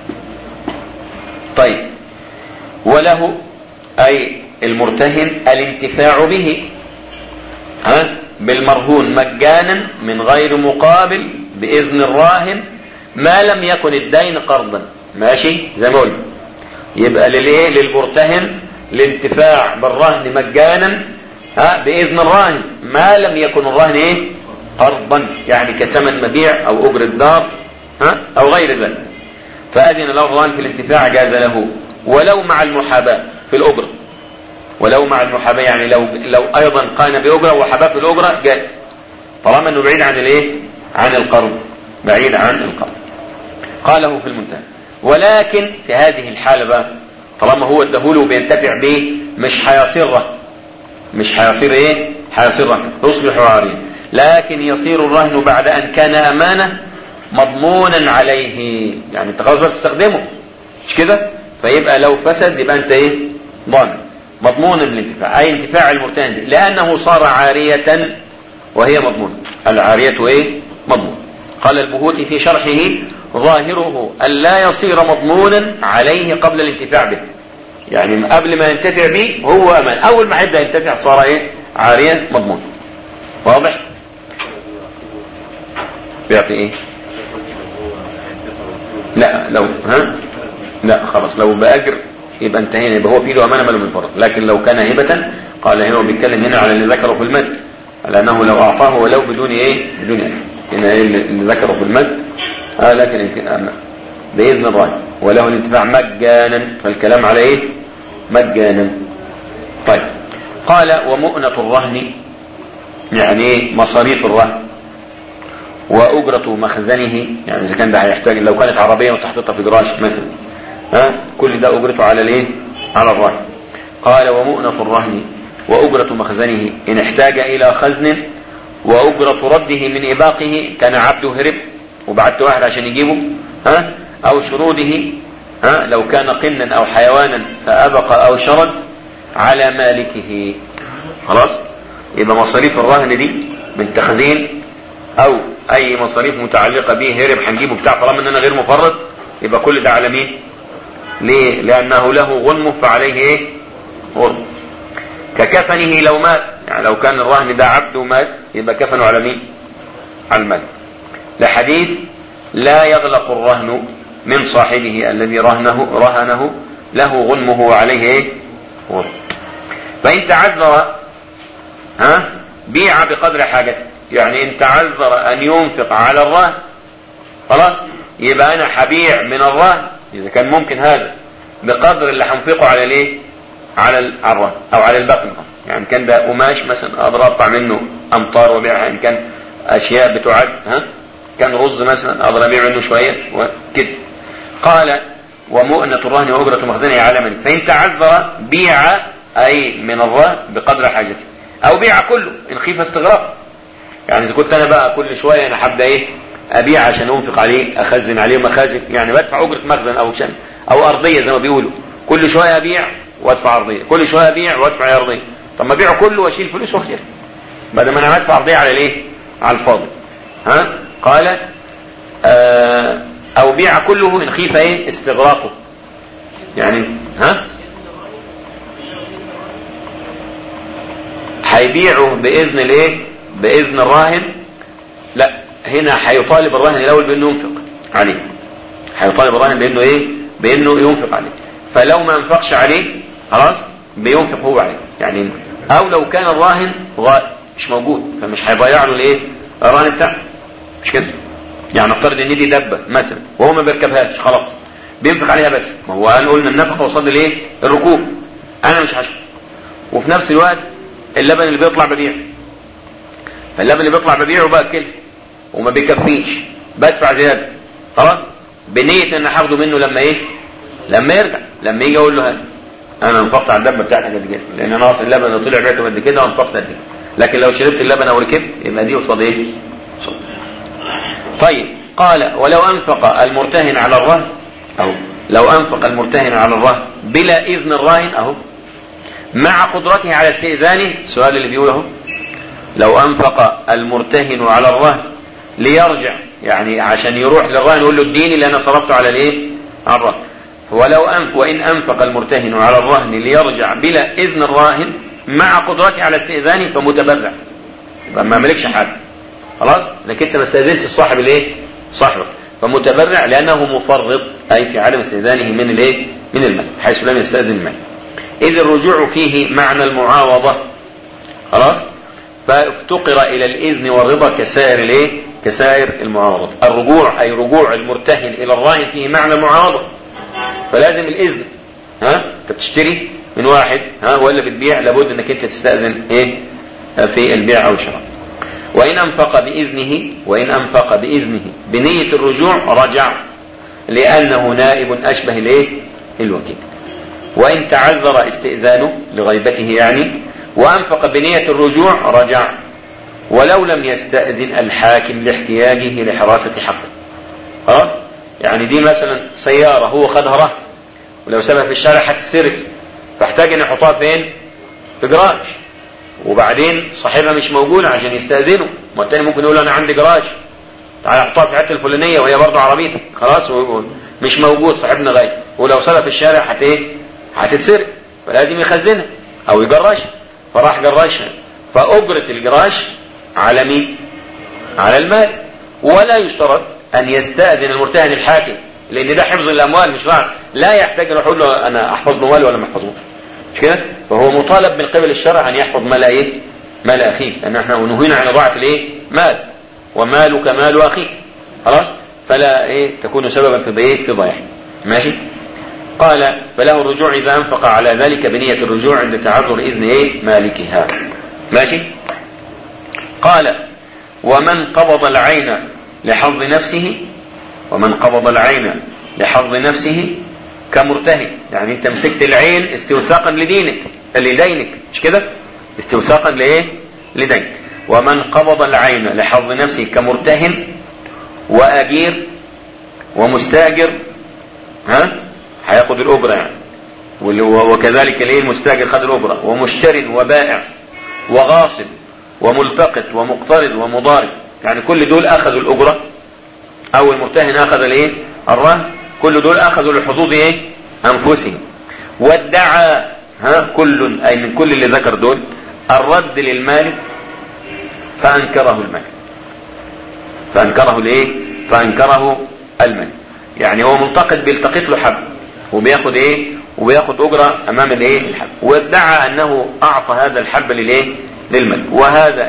طيب وله اي المرتهن الانتفاع به ها بالمرهون مجانا من غير مقابل باذن الراهن ما لم يكن الدين قرضا. ماشي زي ما قلنا، يبقى للايه؟ للمرتهن الانتفاع بالرهن مجانا ها باذن الراهن ما لم يكن الرهن ايه؟ قرضا، يعني كثمن مبيع او اجرة دار ها او غير ذلك. فاذن له الراهن في الانتفاع جاز له، ولو مع المحاباة في الاجرة، ولو مع المحاباة يعني لو لو ايضا قام باجرة وحباه في الاجرة جائز، طالما انه بعيد عن الايه؟ عن القرض، بعيد عن القرض. قاله في المنتهى. ولكن في هذه الحالة بقى طالما هو اداهوله وبينتفع به مش هيصير رهن، مش هيصير ايه؟ هيصير رهن، يصبح عاريا، لكن يصير الرهن بعد ان كان امانة مضمونا عليه، يعني انت خلاص بتستخدمه مش كده؟ فيبقى لو فسد يبقى انت ايه؟ ضامن مضمونا بالانتفاع، اي انتفاع المرتهن به، لانه صار عارية وهي مضمونة. العارية ايه؟ مضمون. قال البهوتي في شرحه: ظاهره أن لا يصير مضمونا عليه قبل الانتفاع به، يعني قبل ما ينتفع به هو امان، اول ما يبدا ينتفع صار ايه؟ عارية مضمون. واضح؟ بيعطي ايه؟ لا لو ها لا خلاص لو بأجر يبقى انتهينا، يبقى هو في له امانه ماله من فرض. لكن لو كان هبه قال هنا بيتكلم هنا على اللي ذكره في المد، على انه لو اعطاه ولو بدون ايه؟ بدون ايه؟ هنا ايه اللي ذكره في المد؟ اه لكن يمكن باذن الراهن وله الانتفاع مجانا، فالكلام على ايه؟ مجانا. طيب قال ومؤنة الرهن يعني ايه؟ مصاريف الرهن واجرة مخزنه، يعني اذا كان ده هيحتاج، لو كانت عربية وتحطيتها في جراج مثلا ها كل ده اجرته على الايه؟ على الرهن. قال ومؤنة الرهن واجرة مخزنه ان احتاج الى خزن، واجرة رده من اباقه، كان عبده هرب وبعت واحد عشان يجيبه ها او شروده ها لو كان قنا او حيوانا فابق او شرد على مالكه. خلاص يبقى مصاريف الرهن دي من تخزين او اي مصاريف متعلقة به هرب هنجيبه بتاع، طالما ان انا غير مفرط يبقى كل ده على مين؟ ليه؟ لانه له غنم فعليه ايه؟ غنم. ككفنه لو مات، يعني لو كان الرهن ده عبد ومات يبقى كفنه على مين؟ على المال. لحديث لا يغلق الرهن من صاحبه الذي رهنه رهنه له غنمه وعليه ايه غرم. فإن تعذر ها بيع بقدر حاجته، يعني إن تعذر أن ينفق على الرهن خلاص يبقى أنا حبيع من الرهن إذا كان ممكن هذا بقدر اللي هنفقه على الايه على الرهن أو على البقن. يعني كان ده قماش مثلا أقدر أقطع منه أمطار وبيعها، إن كان أشياء بتعد ها كان رز مثلا أقدر أبيع منه شوية وكده. قال ومؤنة الرهن وأجرة مخزنه على من. فإن تعذر بيع أي من الرهن بقدر حاجته، أو بيع كله إن خيف استغراق. يعني إذا كنت أنا بقى كل شوية أنا حابة إيه أبيع عشان أنفق عليه أخزن عليه مخازن، يعني بدفع أجرة مخزن أو شن أو أرضية زي ما بيقولوا، كل شوية أبيع وأدفع أرضية، كل شوية أبيع وأدفع أرضية. طب ما أبيع كله وأشيل فلوس وأخسر بدل ما أنا أدفع أرضية على الإيه على الفاضي. ها قال آه أو بيع كله إن خيف إيه استغراقه. يعني ها هيبيعه بإذن الإيه بإذن الراهن. لا هنا هيطالب الراهن الأول بأنه ينفق عليه، هيطالب الراهن بأنه إيه بأنه ينفق عليه. فلو ما انفقش عليه خلاص بينفق هو عليه. يعني أو لو كان الراهن غائب مش موجود فمش هيضيع له الإيه الراهن بتاعه، مش كده؟ يعني نفترض ان دي دبه مثلا وهو ما بيركبهاش خلاص بينفق عليها بس، ما هو قال قلنا النفقه قصاد الايه الركوب، انا مش هشرب وفي نفس الوقت اللبن اللي بيطلع ببيعه، فاللبن اللي بيطلع ببيعه باكله وما بيكفيش بدفع زياده خلاص بنيه ان هاخده منه لما ايه لما يرجع، لما يجي اقول له هات انا انفقت على الدبه بتاعتك قد كده لان انا اصلا اللبن اللي طلع بعته قد كده وانفقت قد كده، لكن لو شربت اللبن او ركبت يبقى دي قصاد ايه صد. طيب قال ولو أنفق المرتهن على الرهن أو لو أنفق المرتهن على الرهن بلا إذن الراهن أهو مع قدرته على استئذانه. السؤال اللي بيقوله لو أنفق المرتهن على الرهن ليرجع، يعني عشان يروح للراهن يقول له اديني اللي أنا صرفته على الإيه على الرهن. ولو أنف وإن أنفق المرتهن على الرهن ليرجع بلا إذن الراهن مع قدرته على استئذانه فمتبرع، يبقى ما ملكش حاجة خلاص، لكن انت ما استاذنتش صاحب الايه صاحبك فمتبرع لانه مفرط اي في عدم استئذانه من الايه من المال حيث لم يستاذن المال. اذ الرجوع فيه معنى المعاوضه خلاص، فافتقر الى الاذن والرضا كسائر الايه كسائر المعاوضه. الرجوع اي رجوع المرتهن الى الراهن فيه معنى المعاوضه، فلازم الاذن. ها انت بتشتري من واحد ها ولا بتبيع لابد انك انت تستاذن ايه في البيع او الشراء. وإن أنفق بإذنه وإن أنفق بإذنه بنية الرجوع رجع لأنه نائب أشبه الإيه الوكيل. وإن تعذر استئذانه لغيبته يعني وأنفق بنية الرجوع رجع ولو لم يستأذن الحاكم لاحتياجه لحراسة حقه خلاص. يعني دي مثلا سيارة هو خدها رهن ولو سابها في الشارع هتتسرق فاحتاج ان يحطها فين في جراج، وبعدين صاحبها مش موجود عشان يستأذنه، ما التاني ممكن يقول انا عندي جراج تعالى احطها في الحته الفلانيه وهي برضه عربيتك خلاص مش موجود صاحبنا غايب، ولو سابها في الشارع هت ايه هتتسرق فلازم يخزنها او يجرشها، فراح جرشها فاجره الجراش على مين على المال. ولا يشترط ان يستأذن المرتهن الحاكم لان ده حفظ الاموال مش راح لا يحتاج ان يقول له انا احفظ مالي ولا ما احفظوش مش كده، فهو مطالب من قبل الشرع ان يحفظ مال ايه مال اخيه، لان احنا نهينا عن اضاعه الايه مال ومالك مال اخيك خلاص، فلا ايه تكون سببا في ايه في ضياع ماشي. قال فله الرجوع اذا انفق على ذلك بنيه الرجوع عند تعذر اذن ايه مالكها ماشي. قال ومن قبض العين لحظ نفسه ومن قبض العين لحظ نفسه كمرتهن، يعني انت مسكت العين استوثاقا لدينك لدينك مش كده استوثاقا لايه لدينك. ومن قبض العين لحظ نفسه كمرتهن واجير ومستاجر ها هياخد الاجره يعني، وكذلك الايه المستاجر خد الاجره، ومشتر وبائع وغاصب وملتقط ومقترض ومضارب، يعني كل دول اخذوا الاجره او المرتهن اخذ الايه الرهن، كل دول اخذوا لحظوظ ايه انفسهم. وادعى ها كل اي من كل اللي ذكر دول الرد للمالك فانكره المالك فانكره الايه فانكره الملك. يعني هو منتقد بيلتقط له حب وبياخد ايه وبياخد اجره امام الايه الحب، وادعى انه اعطى هذا الحب للايه للملك، وهذا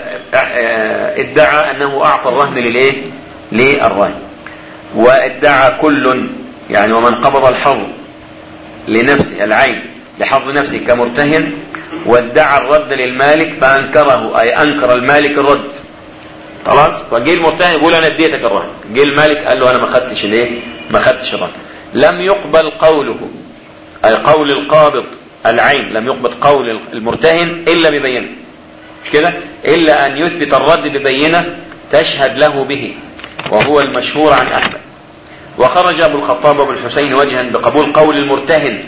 ادعى انه اعطى الرهن للايه للراهن، وادعى كل يعني ومن قبض الحظ لنفسه العين لحظ نفسه كمرتهن، وادعى الرد للمالك فانكره اي انكر المالك الرد. خلاص، فجه المرتهن يقول انا اديتك الرهن، جه المالك قال له انا ما خدتش الايه ما خدتش الرهن. لم يقبل قوله اي قول القابض العين، لم يقبل قول المرتهن الا ببينه، مش كده؟ الا ان يثبت الرد ببينه تشهد له به، وهو المشهور عن احمد. وخرج ابو الخطاب وابو الحسين وجها بقبول قول المرتهن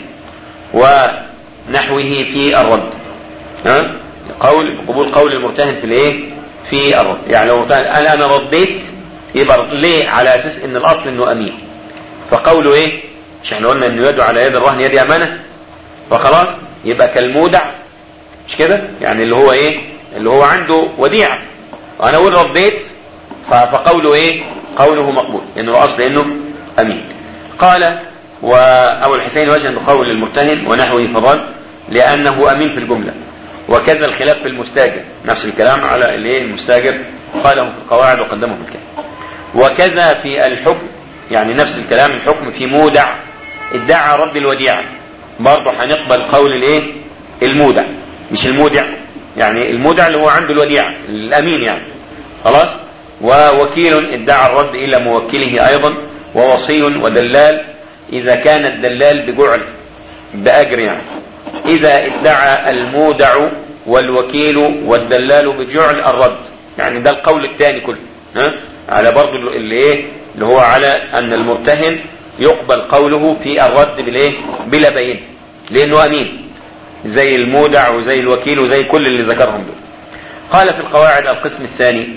ونحوه في الرد. ها قول قبول قول المرتهن في الايه في الرد، يعني لو انا انا رديت يبقى ليه؟ على اساس ان الاصل انه امين، فقوله ايه؟ مش احنا قلنا انه يدعو على يد الرهن يد امانه، فخلاص يبقى كالمودع، مش كده؟ يعني اللي هو ايه اللي هو عنده وديعه وانا اقول رديت، فقوله ايه قوله مقبول لانه يعني الاصل انه امين. قال وابو الحسين وجها بقول المرتهن ونحوه في الرد لانه امين في الجمله، وكذا الخلاف في المستاجر، نفس الكلام على الايه المستاجر قاله في القواعد وقدمه في الكلام. وكذا في الحكم، يعني نفس الكلام الحكم في مودع ادعى رد الوديعه، برضه هنقبل قول الايه المودع مش المودع، يعني المودع اللي هو عنده الوديعه الامين يعني. خلاص، ووكيل ادعى الرد الى موكله ايضا، ووصي ودلال اذا كان الدلال بجعل باجر، يعني اذا ادعى المودع والوكيل والدلال بجعل الرد، يعني ده القول الثاني كله، ها على برضه اللي ايه اللي هو على ان المرتهن يقبل قوله في الرد بالايه بلا بين، لانه امين زي المودع وزي الوكيل وزي كل اللي ذكرهم دول. قال في القواعد القسم الثاني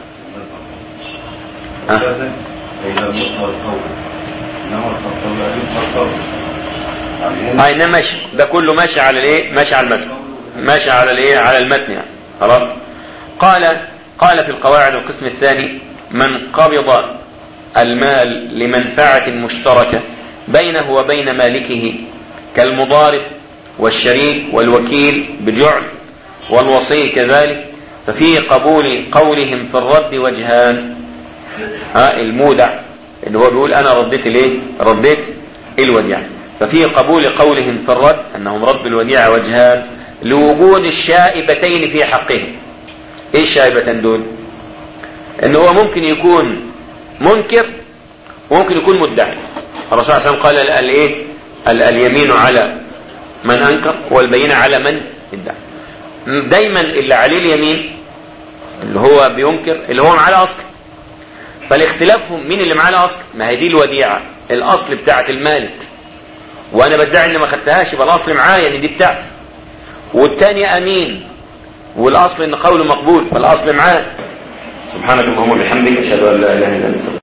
هاي انما ماشي، ده كله ماشي على الايه ماشي على المتن ماشي على الايه على المتن يعني. خلاص، قال قال في القواعد القسم الثاني من قبض المال لمنفعة مشتركة بينه وبين مالكه كالمضارب والشريك والوكيل بجعل والوصي كذلك، ففي قبول قولهم في الرد وجهان. ها المودع اللي هو بيقول انا رديت الايه رديت الوديعة، ففي قبول قولهم في الرد انهم رد الوديعة وجهان لوجود الشائبتين في حقه. ايه الشائبتين دول؟ ان هو ممكن يكون منكر وممكن يكون مدعي. الرسول صلى الله عليه وسلم قال الايه اليمين على من انكر والبينة على من ادعى. دايما اللي عليه اليمين اللي هو بينكر اللي هو معاه الاصل، فالاختلافهم مين اللي معاه الاصل؟ ما هي دي الوديعة الاصل بتاعت المالك، وانا بدعي ان ما خدتهاش يبقى الاصل معايا ان دي بتاعتي، والتاني امين والاصل ان قوله مقبول فالاصل معاه. سبحانك اللهم وبحمدك اشهد ان لا اله الا انت